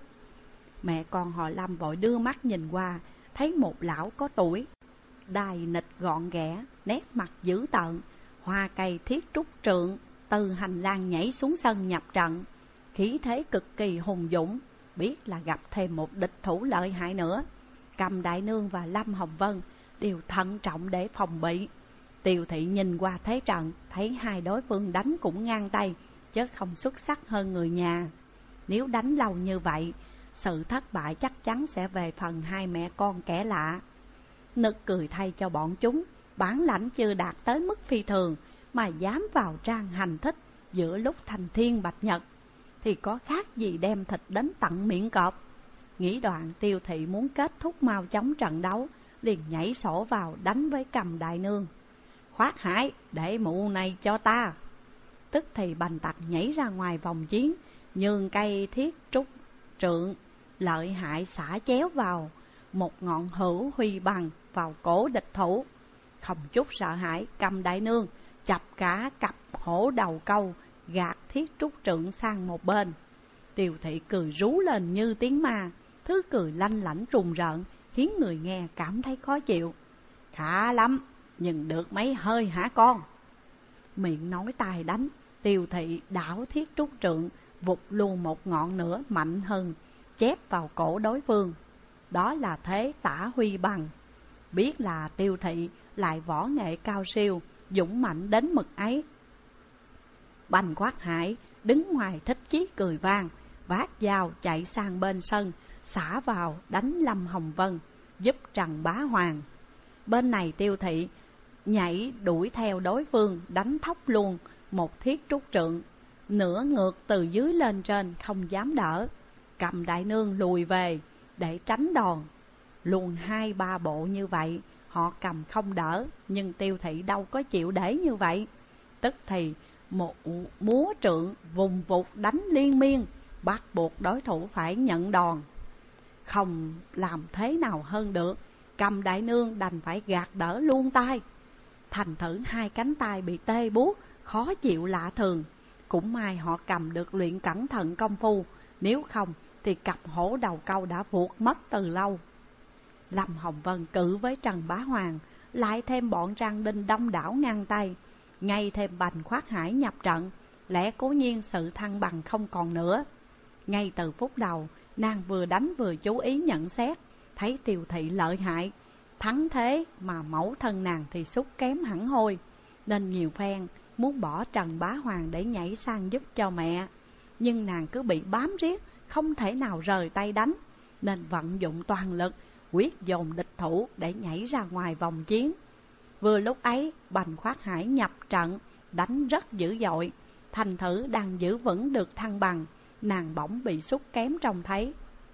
Mẹ con họ Lâm vội đưa mắt nhìn qua, thấy một lão có tuổi, đài nịch gọn ghẽ, nét mặt dữ tợn, hoa cây thiết trúc trượng, từ hành lang nhảy xuống sân nhập trận, khí thế cực kỳ hùng dũng, biết là gặp thêm một địch thủ lợi hại nữa. Cầm Đại Nương và Lâm Hồng Vân đều thận trọng để phòng bị. Tiêu Thị nhìn qua thế trận, thấy hai đối phương đánh cũng ngang tay, chứ không xuất sắc hơn người nhà. Nếu đánh lâu như vậy, sự thất bại chắc chắn sẽ về phần hai mẹ con kẻ lạ. Nực cười thay cho bọn chúng, bản lãnh chưa đạt tới mức phi thường mà dám vào trang hành thích giữa lúc thành thiên bạch nhật, thì có khác gì đem thịt đến tận miệng cọp. Nghĩ đoạn, Tiêu Thị muốn kết thúc mau chóng trận đấu, liền nhảy sổ vào đánh với Cầm Đại Nương. Khoát Hải, để mụ này cho ta. Tức thì Bành Tặc nhảy ra ngoài vòng chiến, nhường cây thiết trúc trượng lợi hại xả chéo vào một ngọn hữu huy bằng vào cổ địch thủ. Không chút sợ hãi, Cầm Đại Nương chập cả cặp hổ đầu câu, gạt thiết trúc trượng sang một bên. Tiêu Thị cười rú lên như tiếng ma, thứ cười lanh lảnh trùng rợn, khiến người nghe cảm thấy khó chịu. Khá lắm, nhưng được mấy hơi hả con? Miệng nói tài đánh, Tiêu Thị đảo thiết trúc trượng, vụt luôn một ngọn nữa mạnh hơn, chép vào cổ đối phương. Đó là thế tả huy bằng. Biết là Tiêu Thị lại võ nghệ cao siêu, dũng mạnh đến mực ấy. Bành Khoát Hải đứng ngoài thích chí cười vang, vác dao chạy sang bên sân, xả vào đánh Lâm Hồng Vân, giúp Trần Bá Hoàng. Bên này Tiêu Thị nhảy đuổi theo đối phương, đánh thóc luôn một thiết trúc trượng, nửa ngược từ dưới lên trên, không dám đỡ. Cầm Đại Nương lùi về để tránh đòn. Luôn hai ba bộ như vậy, họ cầm không đỡ, nhưng Tiêu Thị đâu có chịu để như vậy. Tức thì một múa trượng vùng vụt đánh liên miên, bắt buộc đối thủ phải nhận đòn. Không làm thế nào hơn được, Cầm Đại Nương đành phải gạt đỡ luôn tay. Thành thử hai cánh tay bị tê buốt, khó chịu lạ thường. Cũng may họ cầm được luyện cẩn thận công phu, nếu không thì cặp hổ đầu câu đã vuột mất từ lâu. Lâm Hồng Vân cự với Trần Bá Hoàng, lại thêm bọn Trang Đinh đông đảo ngang tay, ngay thêm Bành Khoát Hải nhập trận, lẽ cố nhiên sự thăng bằng không còn nữa. Ngay từ phút đầu, nàng vừa đánh vừa chú ý nhận xét, thấy Tiêu Thị lợi hại, thắng thế mà mẫu thân nàng thì sút kém hẳn hoi, nên nhiều phen muốn bỏ Trần Bá Hoàng để nhảy sang giúp cho mẹ. Nhưng nàng cứ bị bám riết, không thể nào rời tay đánh, nên vận dụng toàn lực, quyết dồn địch thủ để nhảy ra ngoài vòng chiến. Vừa lúc ấy, Bành Khoát Hải nhập trận, đánh rất dữ dội. Thành thử đang giữ vững được thăng bằng, nàng bỗng bị sút kém trông thấy.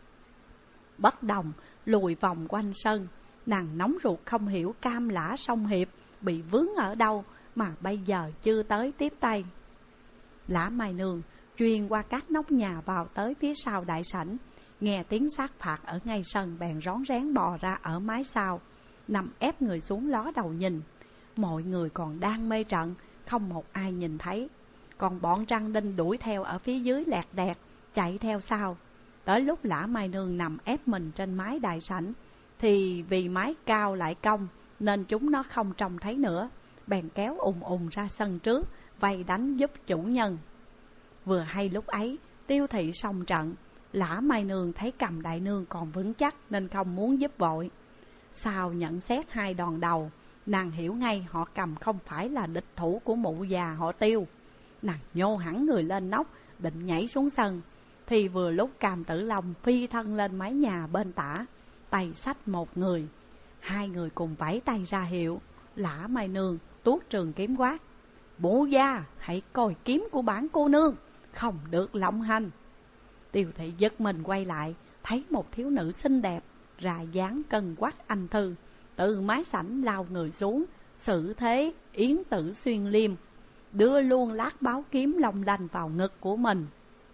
Bất đồng lùi vòng quanh sân, nàng nóng ruột không hiểu Cam Lã Song Hiệp bị vướng ở đâu mà bây giờ chưa tới tiếp tay. Lã Mai Nương truyền qua các nóc nhà vào tới phía sau đại sảnh, nghe tiếng sát phạt ở ngay sân bèn rón rén bò ra ở mái sau, nằm ép người xuống ló đầu nhìn. Mọi người còn đang mê trận, không một ai nhìn thấy. Còn bọn Trăng Đinh đuổi theo ở phía dưới lẹt đẹt, chạy theo sau. Tới lúc Lã Mai Nương nằm ép mình trên mái đại sảnh, thì vì mái cao lại cong nên chúng nó không trông thấy nữa, bèn kéo ùng ùng ra sân trước, vây đánh giúp chủ nhân. Vừa hay lúc ấy, Tiêu Thị xong trận, Lã Mai Nương thấy Cầm Đại Nương còn vững chắc nên không muốn giúp vội. Sau nhận xét hai đòn đầu, nàng hiểu ngay họ Cầm không phải là địch thủ của mụ già họ Tiêu. Nàng nhô hẳn người lên nóc, định nhảy xuống sân, thì vừa lúc Cam Tử Long phi thân lên mái nhà bên tả, tay xách một người. Hai người cùng vẫy tay ra hiệu. Lã Mai Nương tuốt trường kiếm quát: "Bộ gia, hãy coi kiếm của bản cô nương, không được lộng hành." Tiêu Thị giật mình quay lại, thấy một thiếu nữ xinh đẹp, ra dáng cân quắc anh thư, từ mái sảnh lao người xuống, xử thế yến tử xuyên liêm, đưa luôn lát báo kiếm long lanh vào ngực của mình.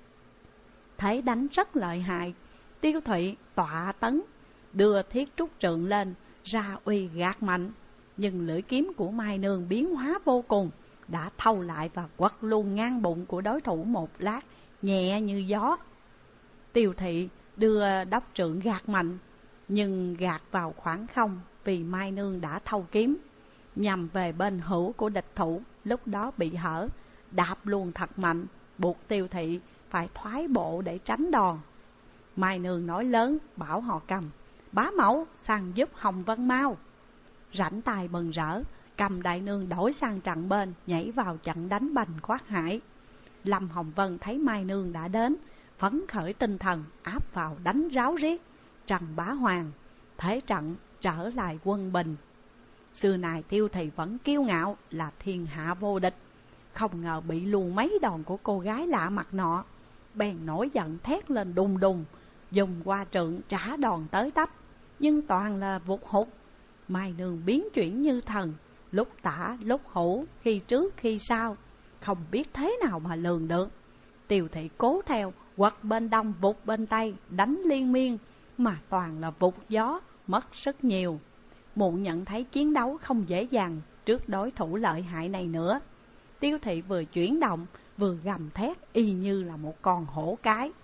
Thấy đánh rất lợi hại, Tiêu Thụy tọa tấn, đưa thiết trúc trượng lên, ra uy gạt mạnh. Nhưng lưỡi kiếm của Mai Nương biến hóa vô cùng, đã thâu lại và quật luôn ngang bụng của đối thủ một lát, nhẹ như gió. Tiêu Thị đưa đốc trượng gạt mạnh, nhưng gạt vào khoảng không vì Mai Nương đã thâu kiếm, nhằm về bên hữu của địch thủ, lúc đó bị hở, đạp luôn thật mạnh, buộc Tiêu Thị phải thoái bộ để tránh đòn. Mai Nương nói lớn bảo họ cầm: bá mẫu sang giúp Hồng Vân mau. Rảnh tài mừng rỡ, cầm đại nương đổi sang trận bên, nhảy vào trận đánh bành Khoát Hải. Lâm Hồng Vân thấy Mai Nương đã đến, phấn khởi tinh thần áp vào đánh ráo riết. Trần Bá Hoàng thế trận trở lại quân bình. Xưa này Tiêu Thị vẫn kiêu ngạo là thiên hạ vô địch, không ngờ bị luôn mấy đòn của cô gái lạ mặt nọ, bèn nổi giận thét lên đùng đùng, dùng qua trượng trả đòn tới tấp, nhưng toàn là vụt hụt. Mai Nương biến chuyển như thần, lúc tả lúc hữu, khi trước khi sau, không biết thế nào mà lường được. Tiêu Thị cố theo, quật bên đông vụt bên tây, đánh liên miên, mà toàn là vụt gió, mất sức nhiều. Mụ nhận thấy chiến đấu không dễ dàng trước đối thủ lợi hại này nữa. Tiêu Thị vừa chuyển động, vừa gầm thét y như là một con hổ cái.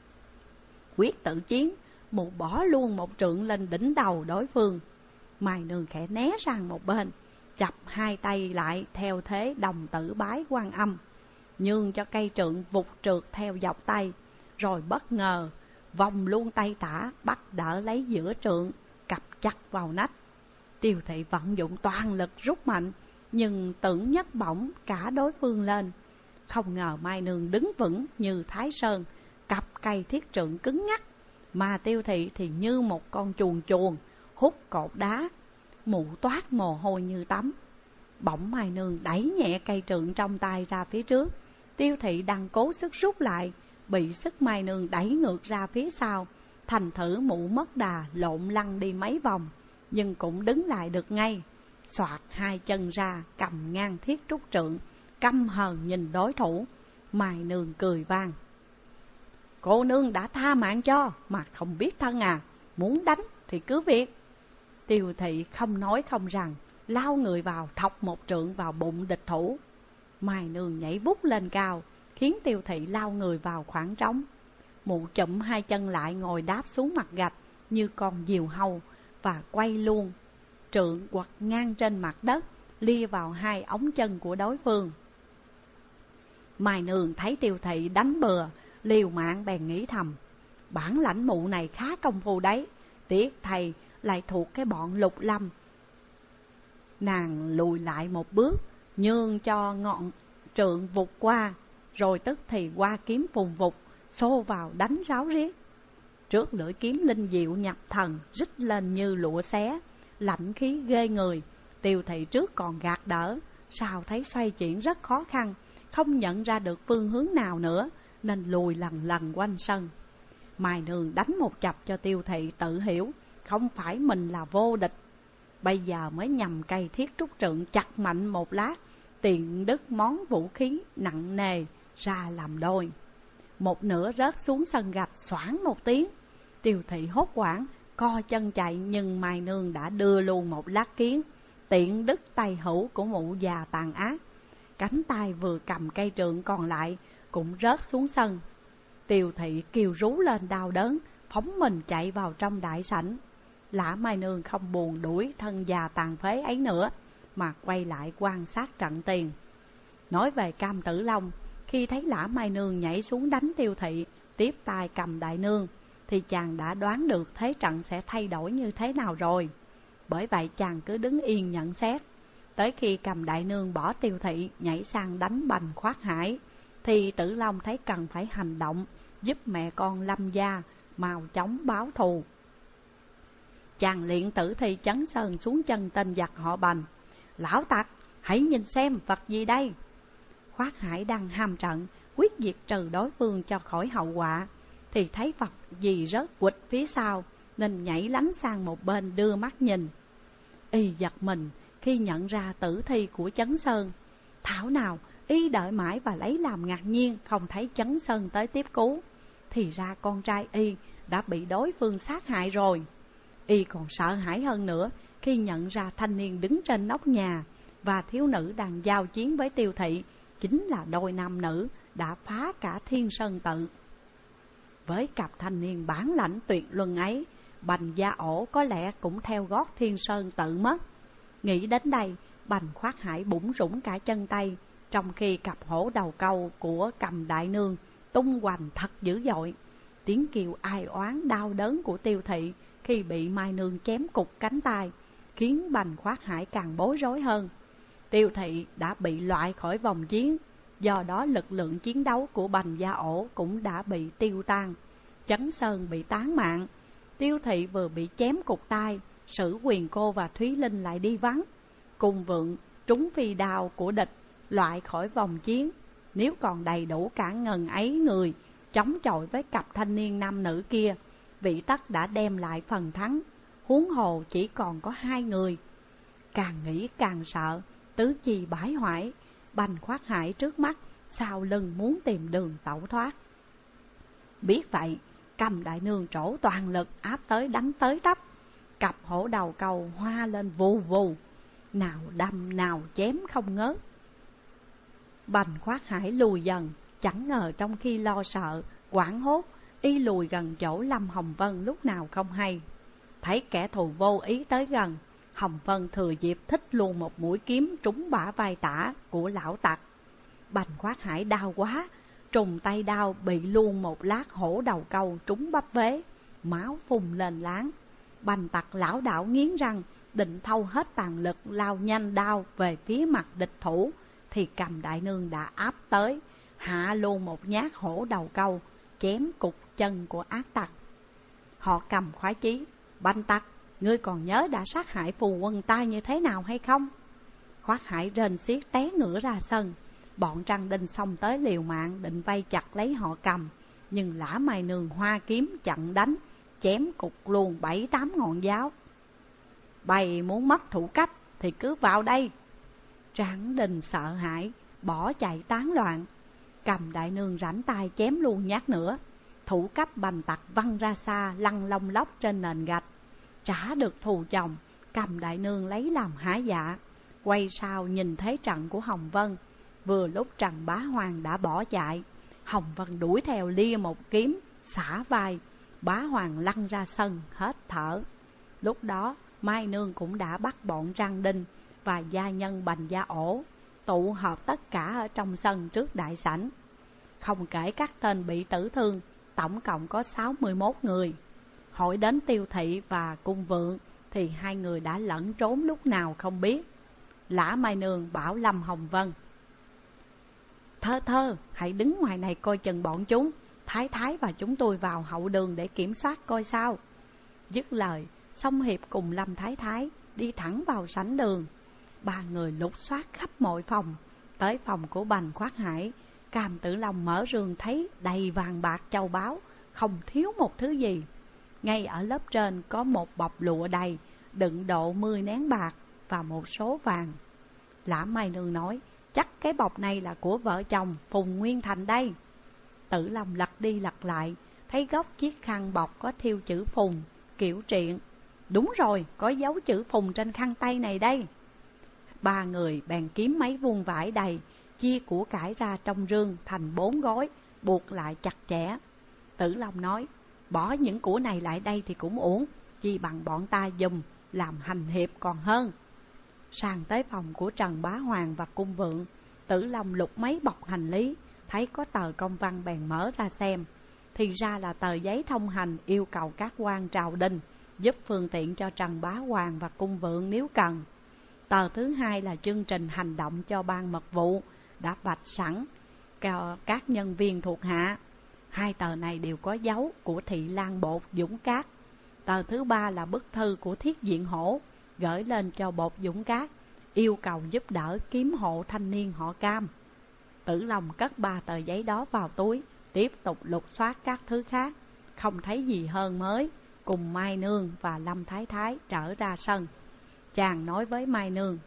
Quyết tử chiến, mụ bỏ luôn một trượng lên đỉnh đầu đối phương. Mai Nương khẽ né sang một bên, chập hai tay lại theo thế đồng tử bái Quan Âm, nhường cho cây trượng vụt trượt theo dọc tay, rồi bất ngờ vòng luôn tay tả bắt đỡ lấy giữa trượng, cặp chặt vào nách. Tiêu Thị vận dụng toàn lực rút mạnh, nhưng tưởng nhấc bổng cả đối phương lên. Không ngờ Mai Nương đứng vững như Thái Sơn, cặp cây thiết trượng cứng ngắc, mà Tiêu Thị thì như một con chuồn chuồn hút cột đá. Mụ toát mồ hôi như tắm. Bỗng Mai Nương đẩy nhẹ cây trượng trong tay ra phía trước. Tiêu Thị đang cố sức rút lại, bị sức Mai Nương đẩy ngược ra phía sau. Thành thử mụ mất đà lộn lăn đi mấy vòng, nhưng cũng đứng lại được ngay. Xoạt hai chân ra, cầm ngang thiết trúc trượng, căm hờn nhìn đối thủ. Mai Nương cười vang: cô nương đã tha mạng cho mà không biết thân à, muốn đánh thì cứ việc. Tiêu Thị không nói không rằng, lao người vào thọc một trượng vào bụng địch thủ. Mai Nương nhảy vút lên cao, khiến Tiêu Thị lao người vào khoảng trống. Mụ chụm hai chân lại ngồi đáp xuống mặt gạch như con diều hâu, và quay luôn trượng quật ngang trên mặt đất, lia vào hai ống chân của đối phương. Mai Nương thấy Tiêu Thị đánh bừa, liều mạng bèn nghĩ thầm: bản lãnh mụ này khá công phu đấy, tiếc thầy lại thuộc cái bọn Lục Lâm. Nàng lùi lại một bước, nhường cho ngọn trượng vụt qua, rồi tức thì qua kiếm phùng vụt, xô vào đánh ráo riết. Trước lưỡi kiếm linh diệu nhập thần, rít lên như lụa xé, lạnh khí ghê người. Tiêu Thị trước còn gạt đỡ, sau thấy xoay chuyển rất khó khăn, không nhận ra được phương hướng nào nữa, nên lùi lần lần quanh sân. Mai Nương đánh một chập cho Tiêu Thị tự hiểu không phải mình là vô địch. Bây giờ mới nhằm cây thiết trúc trượng chặt mạnh một lát, tiện đứt món vũ khí nặng nề ra làm đôi. Một nửa rớt xuống sân gạch xoảng một tiếng. Tiêu Thị hốt hoảng co chân chạy, nhưng Mai Nương đã đưa luôn một lát kiến, tiện đứt tay hữu của mụ già tàn ác. Cánh tay vừa cầm cây trượng còn lại cũng rớt xuống sân. Tiêu Thị kêu rú lên đau đớn, phóng mình chạy vào trong đại sảnh. Lã Mai Nương không buồn đuổi thân già tàn phế ấy nữa, mà quay lại quan sát trận tiền. Nói về Cam Tử Long, khi thấy Lã Mai Nương nhảy xuống đánh Tiêu Thị, tiếp tay cầm đại nương, thì chàng đã đoán được thế trận sẽ thay đổi như thế nào rồi. Bởi vậy chàng cứ đứng yên nhận xét. Tới khi cầm đại nương bỏ Tiêu Thị nhảy sang đánh bành Khoát Hải, thì Tử Long thấy cần phải hành động, giúp mẹ con Lâm gia mau chóng báo thù. Chàng liền Tử Thi chấn sơn xuống chân tên giặc họ Bành: lão tặc, hãy nhìn xem vật gì đây. Khoát Hải đang ham trận, quyết diệt trừ đối phương cho khỏi hậu quả, thì thấy vật gì rớt quịch phía sau, nên nhảy lánh sang một bên đưa mắt nhìn. Y giật mình khi nhận ra tử thi của Chấn Sơn. Thảo nào Y đợi mãi và lấy làm ngạc nhiên không thấy Chấn Sơn tới tiếp cứu. Thì ra con trai Y đã bị đối phương sát hại rồi. Y còn sợ hãi hơn nữa khi nhận ra thanh niên đứng trên nóc nhà và thiếu nữ đang giao chiến với Tiêu Thị chính là đôi nam nữ đã phá cả Thiên Sơn Tự. Với cặp thanh niên bản lãnh tuyệt luân ấy, Bành Gia Ổ có lẽ cũng theo gót Thiên Sơn Tự mất. Nghĩ đến đây, Bành Khoát Hải bủn rủn cả chân tay, trong khi cặp hổ đầu câu của Cầm Đại Nương tung hoành thật dữ dội. Tiếng kêu ai oán đau đớn của Tiêu Thị khi bị Mai Nương chém cục cánh tay khiến Bành Khoát Hải càng bối rối hơn. Tiêu Thị đã bị loại khỏi vòng chiến, do đó lực lượng chiến đấu của Bành Gia Ổ cũng đã bị tiêu tan. Chấn Sơn bị tán mạng, Tiêu Thị vừa bị chém cục tay, Sử Quyền Cô và Thúy Linh lại đi vắng. Cùng Vượng trúng phi đao của địch, loại khỏi vòng chiến. Nếu còn đầy đủ cả ngần ấy người chống chọi với cặp thanh niên nam nữ kia, Vị Tắc đã đem lại phần thắng. Huống hồ chỉ còn có hai người. Càng nghĩ càng sợ, tứ chi bãi hoại. Bành Khoát Hải trước mắt, sau lưng muốn tìm đường tẩu thoát. Biết vậy, Cầm Đại Nương trổ toàn lực áp tới đánh tới tấp. Cặp hổ đầu câu hoa lên vù vù, nào đâm nào chém không ngớt. Bành Khoát Hải lùi dần, chẳng ngờ trong khi lo sợ, hoảng hốt, Y lùi gần chỗ Lâm Hồng Vân lúc nào không hay. Thấy kẻ thù vô ý tới gần, Hồng Vân thừa dịp thích luôn một mũi kiếm trúng bả vai tả của lão tặc. Bành Khoát Hải đau quá, trùng tay đao bị luôn một lát hổ đầu câu trúng bắp vế, máu phun lên láng. Bành tặc lão đảo nghiến răng, định thâu hết tàn lực lao nhanh đao về phía mặt địch thủ, thì Cầm Đại Nương đã áp tới, hạ luôn một nhát hổ đầu câu, chém cục chân của ác tặc. Họ Cầm khoái chí: Bành tặc, ngươi còn nhớ đã sát hại phù quân ta như thế nào hay không? Khoát Hải rên xiết té ngửa ra sân. Bọn Trăng Đinh xông tới liều mạng định vây chặt lấy họ Cầm, nhưng Lã Mai Nương hoa kiếm chặn đánh, chém cục luôn bảy tám ngọn giáo. Bày muốn mất thủ cấp thì cứ vào đây. Tráng Đinh sợ hãi, bỏ chạy tán loạn. Cầm Đại Nương rảnh tay chém luôn nhát nữa. Thủ cấp Bành tặc văng ra xa, lăn lông lóc trên nền gạch. Trả được thù chồng, Cầm Đại Nương lấy làm hả dạ. Quay sau nhìn thấy trận của Hồng Vân. Vừa lúc Trần Bá Hoàng đã bỏ chạy, Hồng Vân đuổi theo lia một kiếm, xả vai. Bá Hoàng lăn ra sân hết thở. Lúc đó Mai Nương cũng đã bắt bọn Trăng Đinh và gia nhân Bành Gia Ổ tụ họp tất cả ở trong sân trước đại sảnh. Không kể các tên bị tử thương, tổng cộng có sáu mươi mốt người. Hỏi đến Tiêu Thị và Cung Vượng thì hai người đã lẫn trốn lúc nào không biết. Lã Mai Nương bảo Lâm Hồng Vân: Thơ thơ, hãy đứng ngoài này coi chừng bọn chúng. Thái Thái và chúng tôi vào hậu đường để kiểm soát coi sao. Dứt lời, Song Hiệp cùng Lâm Thái Thái đi thẳng vào sảnh đường. Ba người lục soát khắp mọi phòng. Tới phòng của Bành Khoát Hải, Cam Tử Long mở rương thấy đầy vàng bạc châu báu, không thiếu một thứ gì. Ngay ở lớp trên có một bọc lụa đầy, đựng độ mười nén bạc và một số vàng. Lã Mai Nương nói: Chắc cái bọc này là của vợ chồng Phùng Nguyên Thành đây. Tử Long lật đi lật lại, thấy góc chiếc khăn bọc có thêu chữ Phùng, kiểu triện. Đúng rồi, có dấu chữ Phùng trên khăn tay này đây. Ba người bèn kiếm mấy vuông vải đầy, chia của cải ra trong rương thành bốn gói, buộc lại chặt chẽ. Tử Long nói: Bỏ những của này lại đây thì cũng uổng, chi bằng bọn ta dùng làm hành hiệp còn hơn. Sang tới phòng của Trần Bá Hoàng và Cung Vượng, Tử Long lục mấy bọc hành lý, thấy có tờ công văn bèn mở ra xem. Thì ra là tờ giấy thông hành yêu cầu các quan triều đình giúp phương tiện cho Trần Bá Hoàng và Cung Vượng nếu cần. Tờ thứ hai là chương trình hành động cho ban mật vụ, đã vạch sẵn các nhân viên thuộc hạ. Hai tờ này đều có dấu của Thị Lan Bột Dũng Cát. Tờ thứ ba là bức thư của Thiết Diện Hổ, gửi lên cho Bột Dũng Cát, yêu cầu giúp đỡ kiếm hộ thanh niên họ Cam. Tử Long cất ba tờ giấy đó vào túi, tiếp tục lục soát các thứ khác. không thấy gì hơn mới cùng Mai Nương và Lâm Thái Thái trở ra sân. Chàng nói với Mai Nương: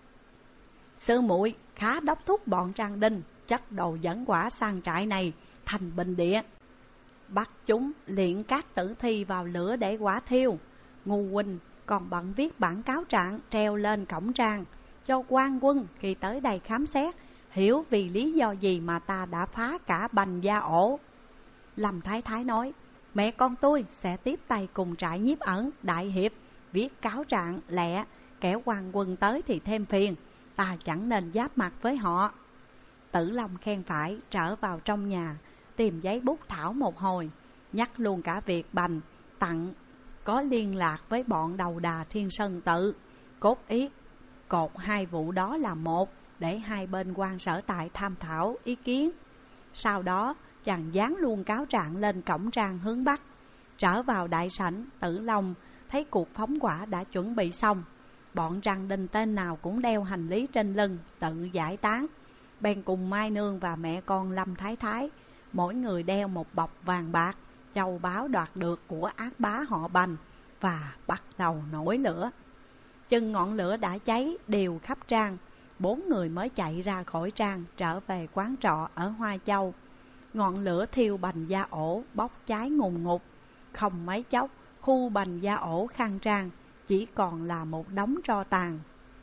Sư muội khá đốc thúc bọn Trang Đinh chất đồ dẫn quả sang trại này thành bình địa, bắt chúng luyện các tử thi vào lửa để quả thiêu. Ngu huynh còn bận viết bản cáo trạng treo lên cổng trang, cho quan quân khi tới đây khám xét hiểu vì lý do gì mà ta đã phá cả Bành Gia ổ. Lâm Thái Thái nói: Mẹ con tôi sẽ tiếp tay cùng trại Nhiếp Ẩn, Đại Hiệp viết cáo trạng lẹ, kẻo quan quân tới thì thêm phiền, ta chẳng nên giáp mặt với họ. Tử Long khen phải, trở vào trong nhà tìm giấy bút thảo một hồi, nhắc luôn cả việc Bành tặng có liên lạc với bọn đầu đà Thiên Sơn Tự, cốt ý cột hai vụ đó là một, để hai bên quan sở tại tham thảo ý kiến. Sau đó chàng dán luôn cáo trạng lên cổng trang hướng Bắc. Trở vào đại sảnh, Tử Long thấy cuộc phóng hỏa đã chuẩn bị xong. Bọn Trang Đinh tên nào cũng đeo hành lý trên lưng tự giải tán. Bèn cùng Mai Nương và mẹ con Lâm Thái Thái, mỗi người đeo một bọc vàng bạc, châu báu đoạt được của ác bá họ Bành, và bắt đầu nổi lửa. Chừng ngọn lửa đã cháy đều khắp trang, bốn người mới chạy ra khỏi trang trở về quán trọ ở Hoa Châu. Ngọn lửa thiêu Bành Gia ổ bốc cháy ngùn ngụt, không mấy chốc khu Bành Gia ổ khang trang chỉ còn là một đống tro tàn.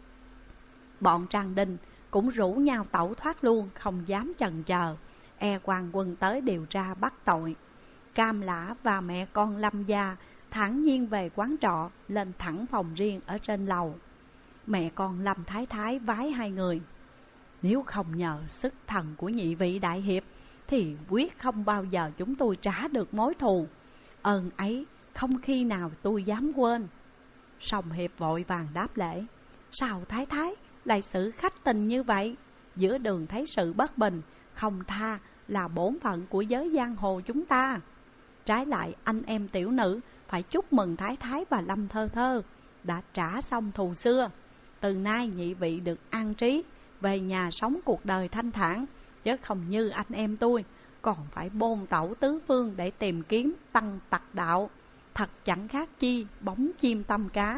Bọn Trang Đinh cũng rủ nhau tẩu thoát luôn, không dám chần chờ, e quan quân tới điều tra bắt tội. Cam Lã và mẹ con Lâm Gia thản nhiên về quán trọ, lên thẳng phòng riêng ở trên lầu. Mẹ con Lâm Thái Thái vái hai người: Nếu không nhờ sức thần của nhị vị đại hiệp thì quyết không bao giờ chúng tôi trả được mối thù. Ơn ấy không khi nào tôi dám quên. Song hiệp vội vàng đáp lễ: Sao Thái Thái lại xử khách tình như vậy? Giữa đường thấy sự bất bình, không tha là bổn phận của giới giang hồ chúng ta. Trái lại anh em tiểu nữ phải chúc mừng Thái Thái và Lâm Thơ Thơ đã trả xong thù xưa. Từ nay nhị vị được an trí, về nhà sống cuộc đời thanh thản, chứ không như anh em tôi còn phải bôn tẩu tứ phương để tìm kiếm tăng tặc đạo, thật chẳng khác chi bóng chim tăm cá.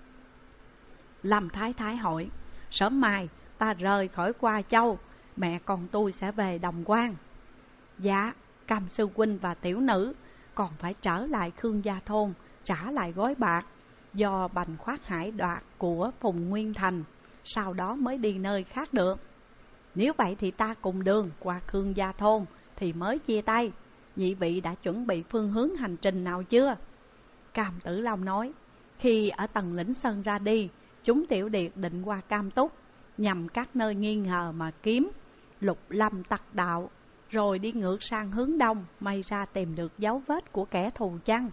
Lâm Thái Thái hỏi: Sớm mai ta rời khỏi Qua Châu, mẹ con tôi sẽ về Đồng Quan. Dạ, Cam sư huynh và tiểu nữ còn phải trở lại Khương Gia thôn trả lại gói bạc do Bành Khoát Hải đoạt của Phùng Nguyên Thành, sau đó mới đi nơi khác được. Nếu vậy thì ta cùng đường qua Khương Gia thôn thì mới chia tay. Nhị vị đã chuẩn bị phương hướng hành trình nào chưa? Cam Tử Long nói: Khi ở Tần Lĩnh Sơn ra đi, chúng tiểu điệt định qua Cam Túc, nhằm các nơi nghi ngờ mà kiếm Lục Lâm tặc đạo, rồi đi ngược sang hướng đông, may ra tìm được dấu vết của kẻ thù chăng?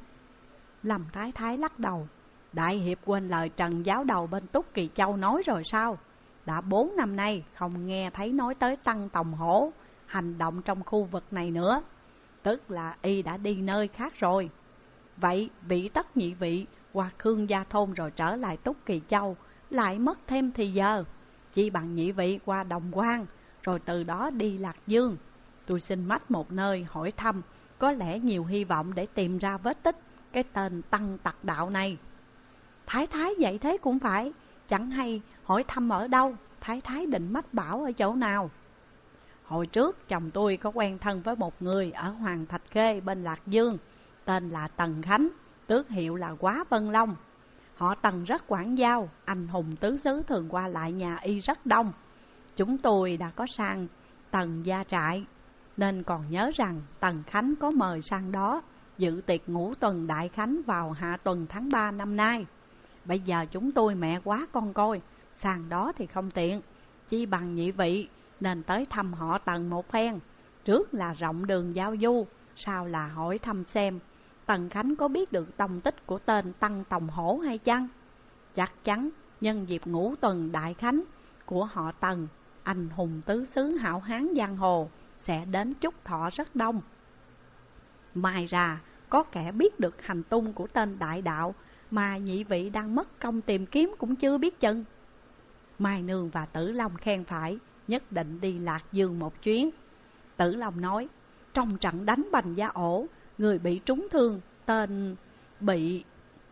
Lâm Thái Thái lắc đầu: Đại hiệp quên lời Trần giáo đầu bên Túc Kỳ Châu nói rồi sao? Đã bốn năm nay không nghe thấy nói tới Tăng Tòng Hổ hành động trong khu vực này nữa, tức là y đã đi nơi khác rồi. Vậy vị tất nhị vị qua Khương Gia thôn rồi trở lại Túc Kỳ Châu lại mất thêm thì giờ, chỉ bằng nhị vị qua Đồng Quan rồi từ đó đi Lạc Dương. Tôi xin mách một nơi hỏi thăm, có lẽ nhiều hy vọng để tìm ra vết tích cái tên Tăng tặc đạo này. Thái Thái vậy thế cũng phải, chẳng hay hỏi thăm ở đâu, Thái Thái định mách bảo ở chỗ nào? Hồi trước chồng tôi có quen thân với một người ở Hoàng Thạch Khê bên Lạc Dương, tên là Tần Khánh, tước hiệu là Quá Vân Long. Họ Tần rất quảng giao, anh hùng tứ xứ thường qua lại nhà y rất đông. Chúng tôi đã có sang Tần gia trại, nên còn nhớ rằng Tần Khánh có mời sang đó dự tiệc ngũ tuần đại khánh vào hạ tuần tháng ba năm nay. Bây giờ chúng tôi mẹ quá con coi, sang đó thì không tiện, chi bằng nhị vị nên tới thăm họ Tần một phen. Trước là rộng đường giao du, sau là hỏi thăm xem Tần Khánh có biết được tông tích của tên Tăng Tòng Hổ hay chăng? Chắc chắn nhân dịp ngũ tuần đại khánh của họ Tần, anh hùng tứ xứ hảo hán giang hồ sẽ đến chúc thọ rất đông. Mai ra có kẻ biết được hành tung của tên đại đạo mà nhị vị đang mất công tìm kiếm cũng chưa biết chừng. Mai Nương và Tử Long khen phải, nhất định đi Lạc Dương một chuyến. Tử Long nói: Trong trận đánh Bành Gia ổ, người bị trúng thương tên bị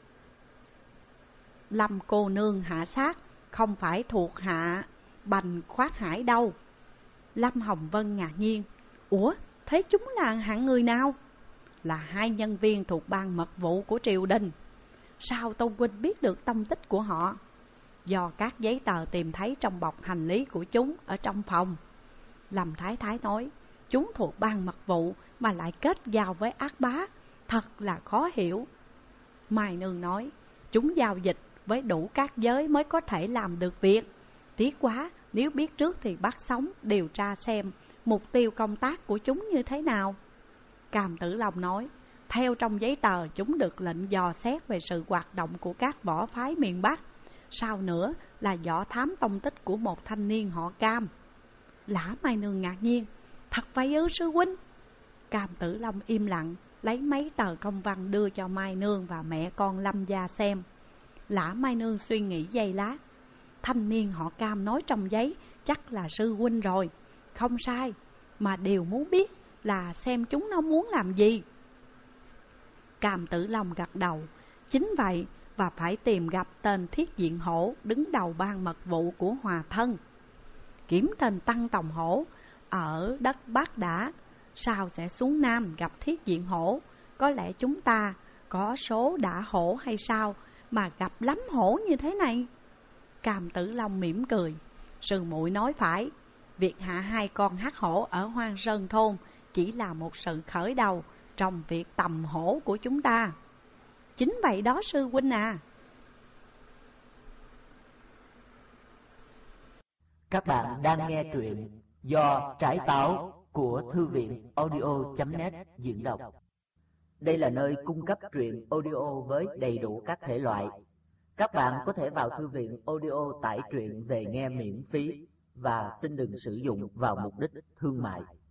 Lâm cô nương hạ sát không phải thuộc hạ Bành Khoát Hải đâu. Lâm Hồng Vân ngạc nhiên. Ủa, thế chúng là hạng người nào? Là hai nhân viên thuộc ban mật vụ của triều đình. Sao Tô huynh biết được tông tích của họ? Do các giấy tờ tìm thấy trong bọc hành lý của chúng ở trong phòng. Lâm Thái Thái nói, chúng thuộc ban mật vụ mà lại kết giao với ác bá, thật là khó hiểu. Mai Nương nói, chúng giao dịch với đủ các giới mới có thể làm được việc. Tiếc quá, nếu biết trước thì bắt sống điều tra xem mục tiêu công tác của chúng như thế nào. Cam Tử Long nói, theo trong giấy tờ chúng được lệnh dò xét về sự hoạt động của các võ phái miền Bắc. Sau nữa là dò thám tông tích của một thanh niên họ Cam. Lã Mai Nương ngạc nhiên, thật vậy ư sư huynh? Cam Tử Long im lặng, lấy mấy tờ công văn đưa cho Mai Nương và mẹ con Lâm gia xem. Lã Mai Nương suy nghĩ giây lát. Thanh niên họ Cam nói trong giấy chắc là sư huynh rồi. Không sai, mà điều muốn biết là xem chúng nó muốn làm gì. Cam Tử Long gật đầu. Chính vậy, và phải tìm gặp tên Thiết Diện Hổ đứng đầu ban mật vụ của Hòa Thân. Kiểm tên Tăng Tòng Hổ ở đất Bắc đã, sao sẽ xuống Nam gặp Thiết Diện Hổ? Có lẽ chúng ta có số đã hổ hay sao mà gặp lắm hổ như thế này? Cam Tử Long mỉm cười. Sư muội nói phải, việc hạ hai con hắc hổ ở Hoang Sơn Thôn chỉ là một sự khởi đầu trong việc tầm hổ của chúng ta. Chính vậy đó sư huynh à. Các bạn đang nghe truyện do Trái Táo của Thư viện audio chấm net diễn đọc. Đây là nơi cung cấp truyện audio với đầy đủ các thể loại. Các bạn có thể vào thư viện audio tải truyện về nghe miễn phí và xin đừng sử dụng vào mục đích thương mại.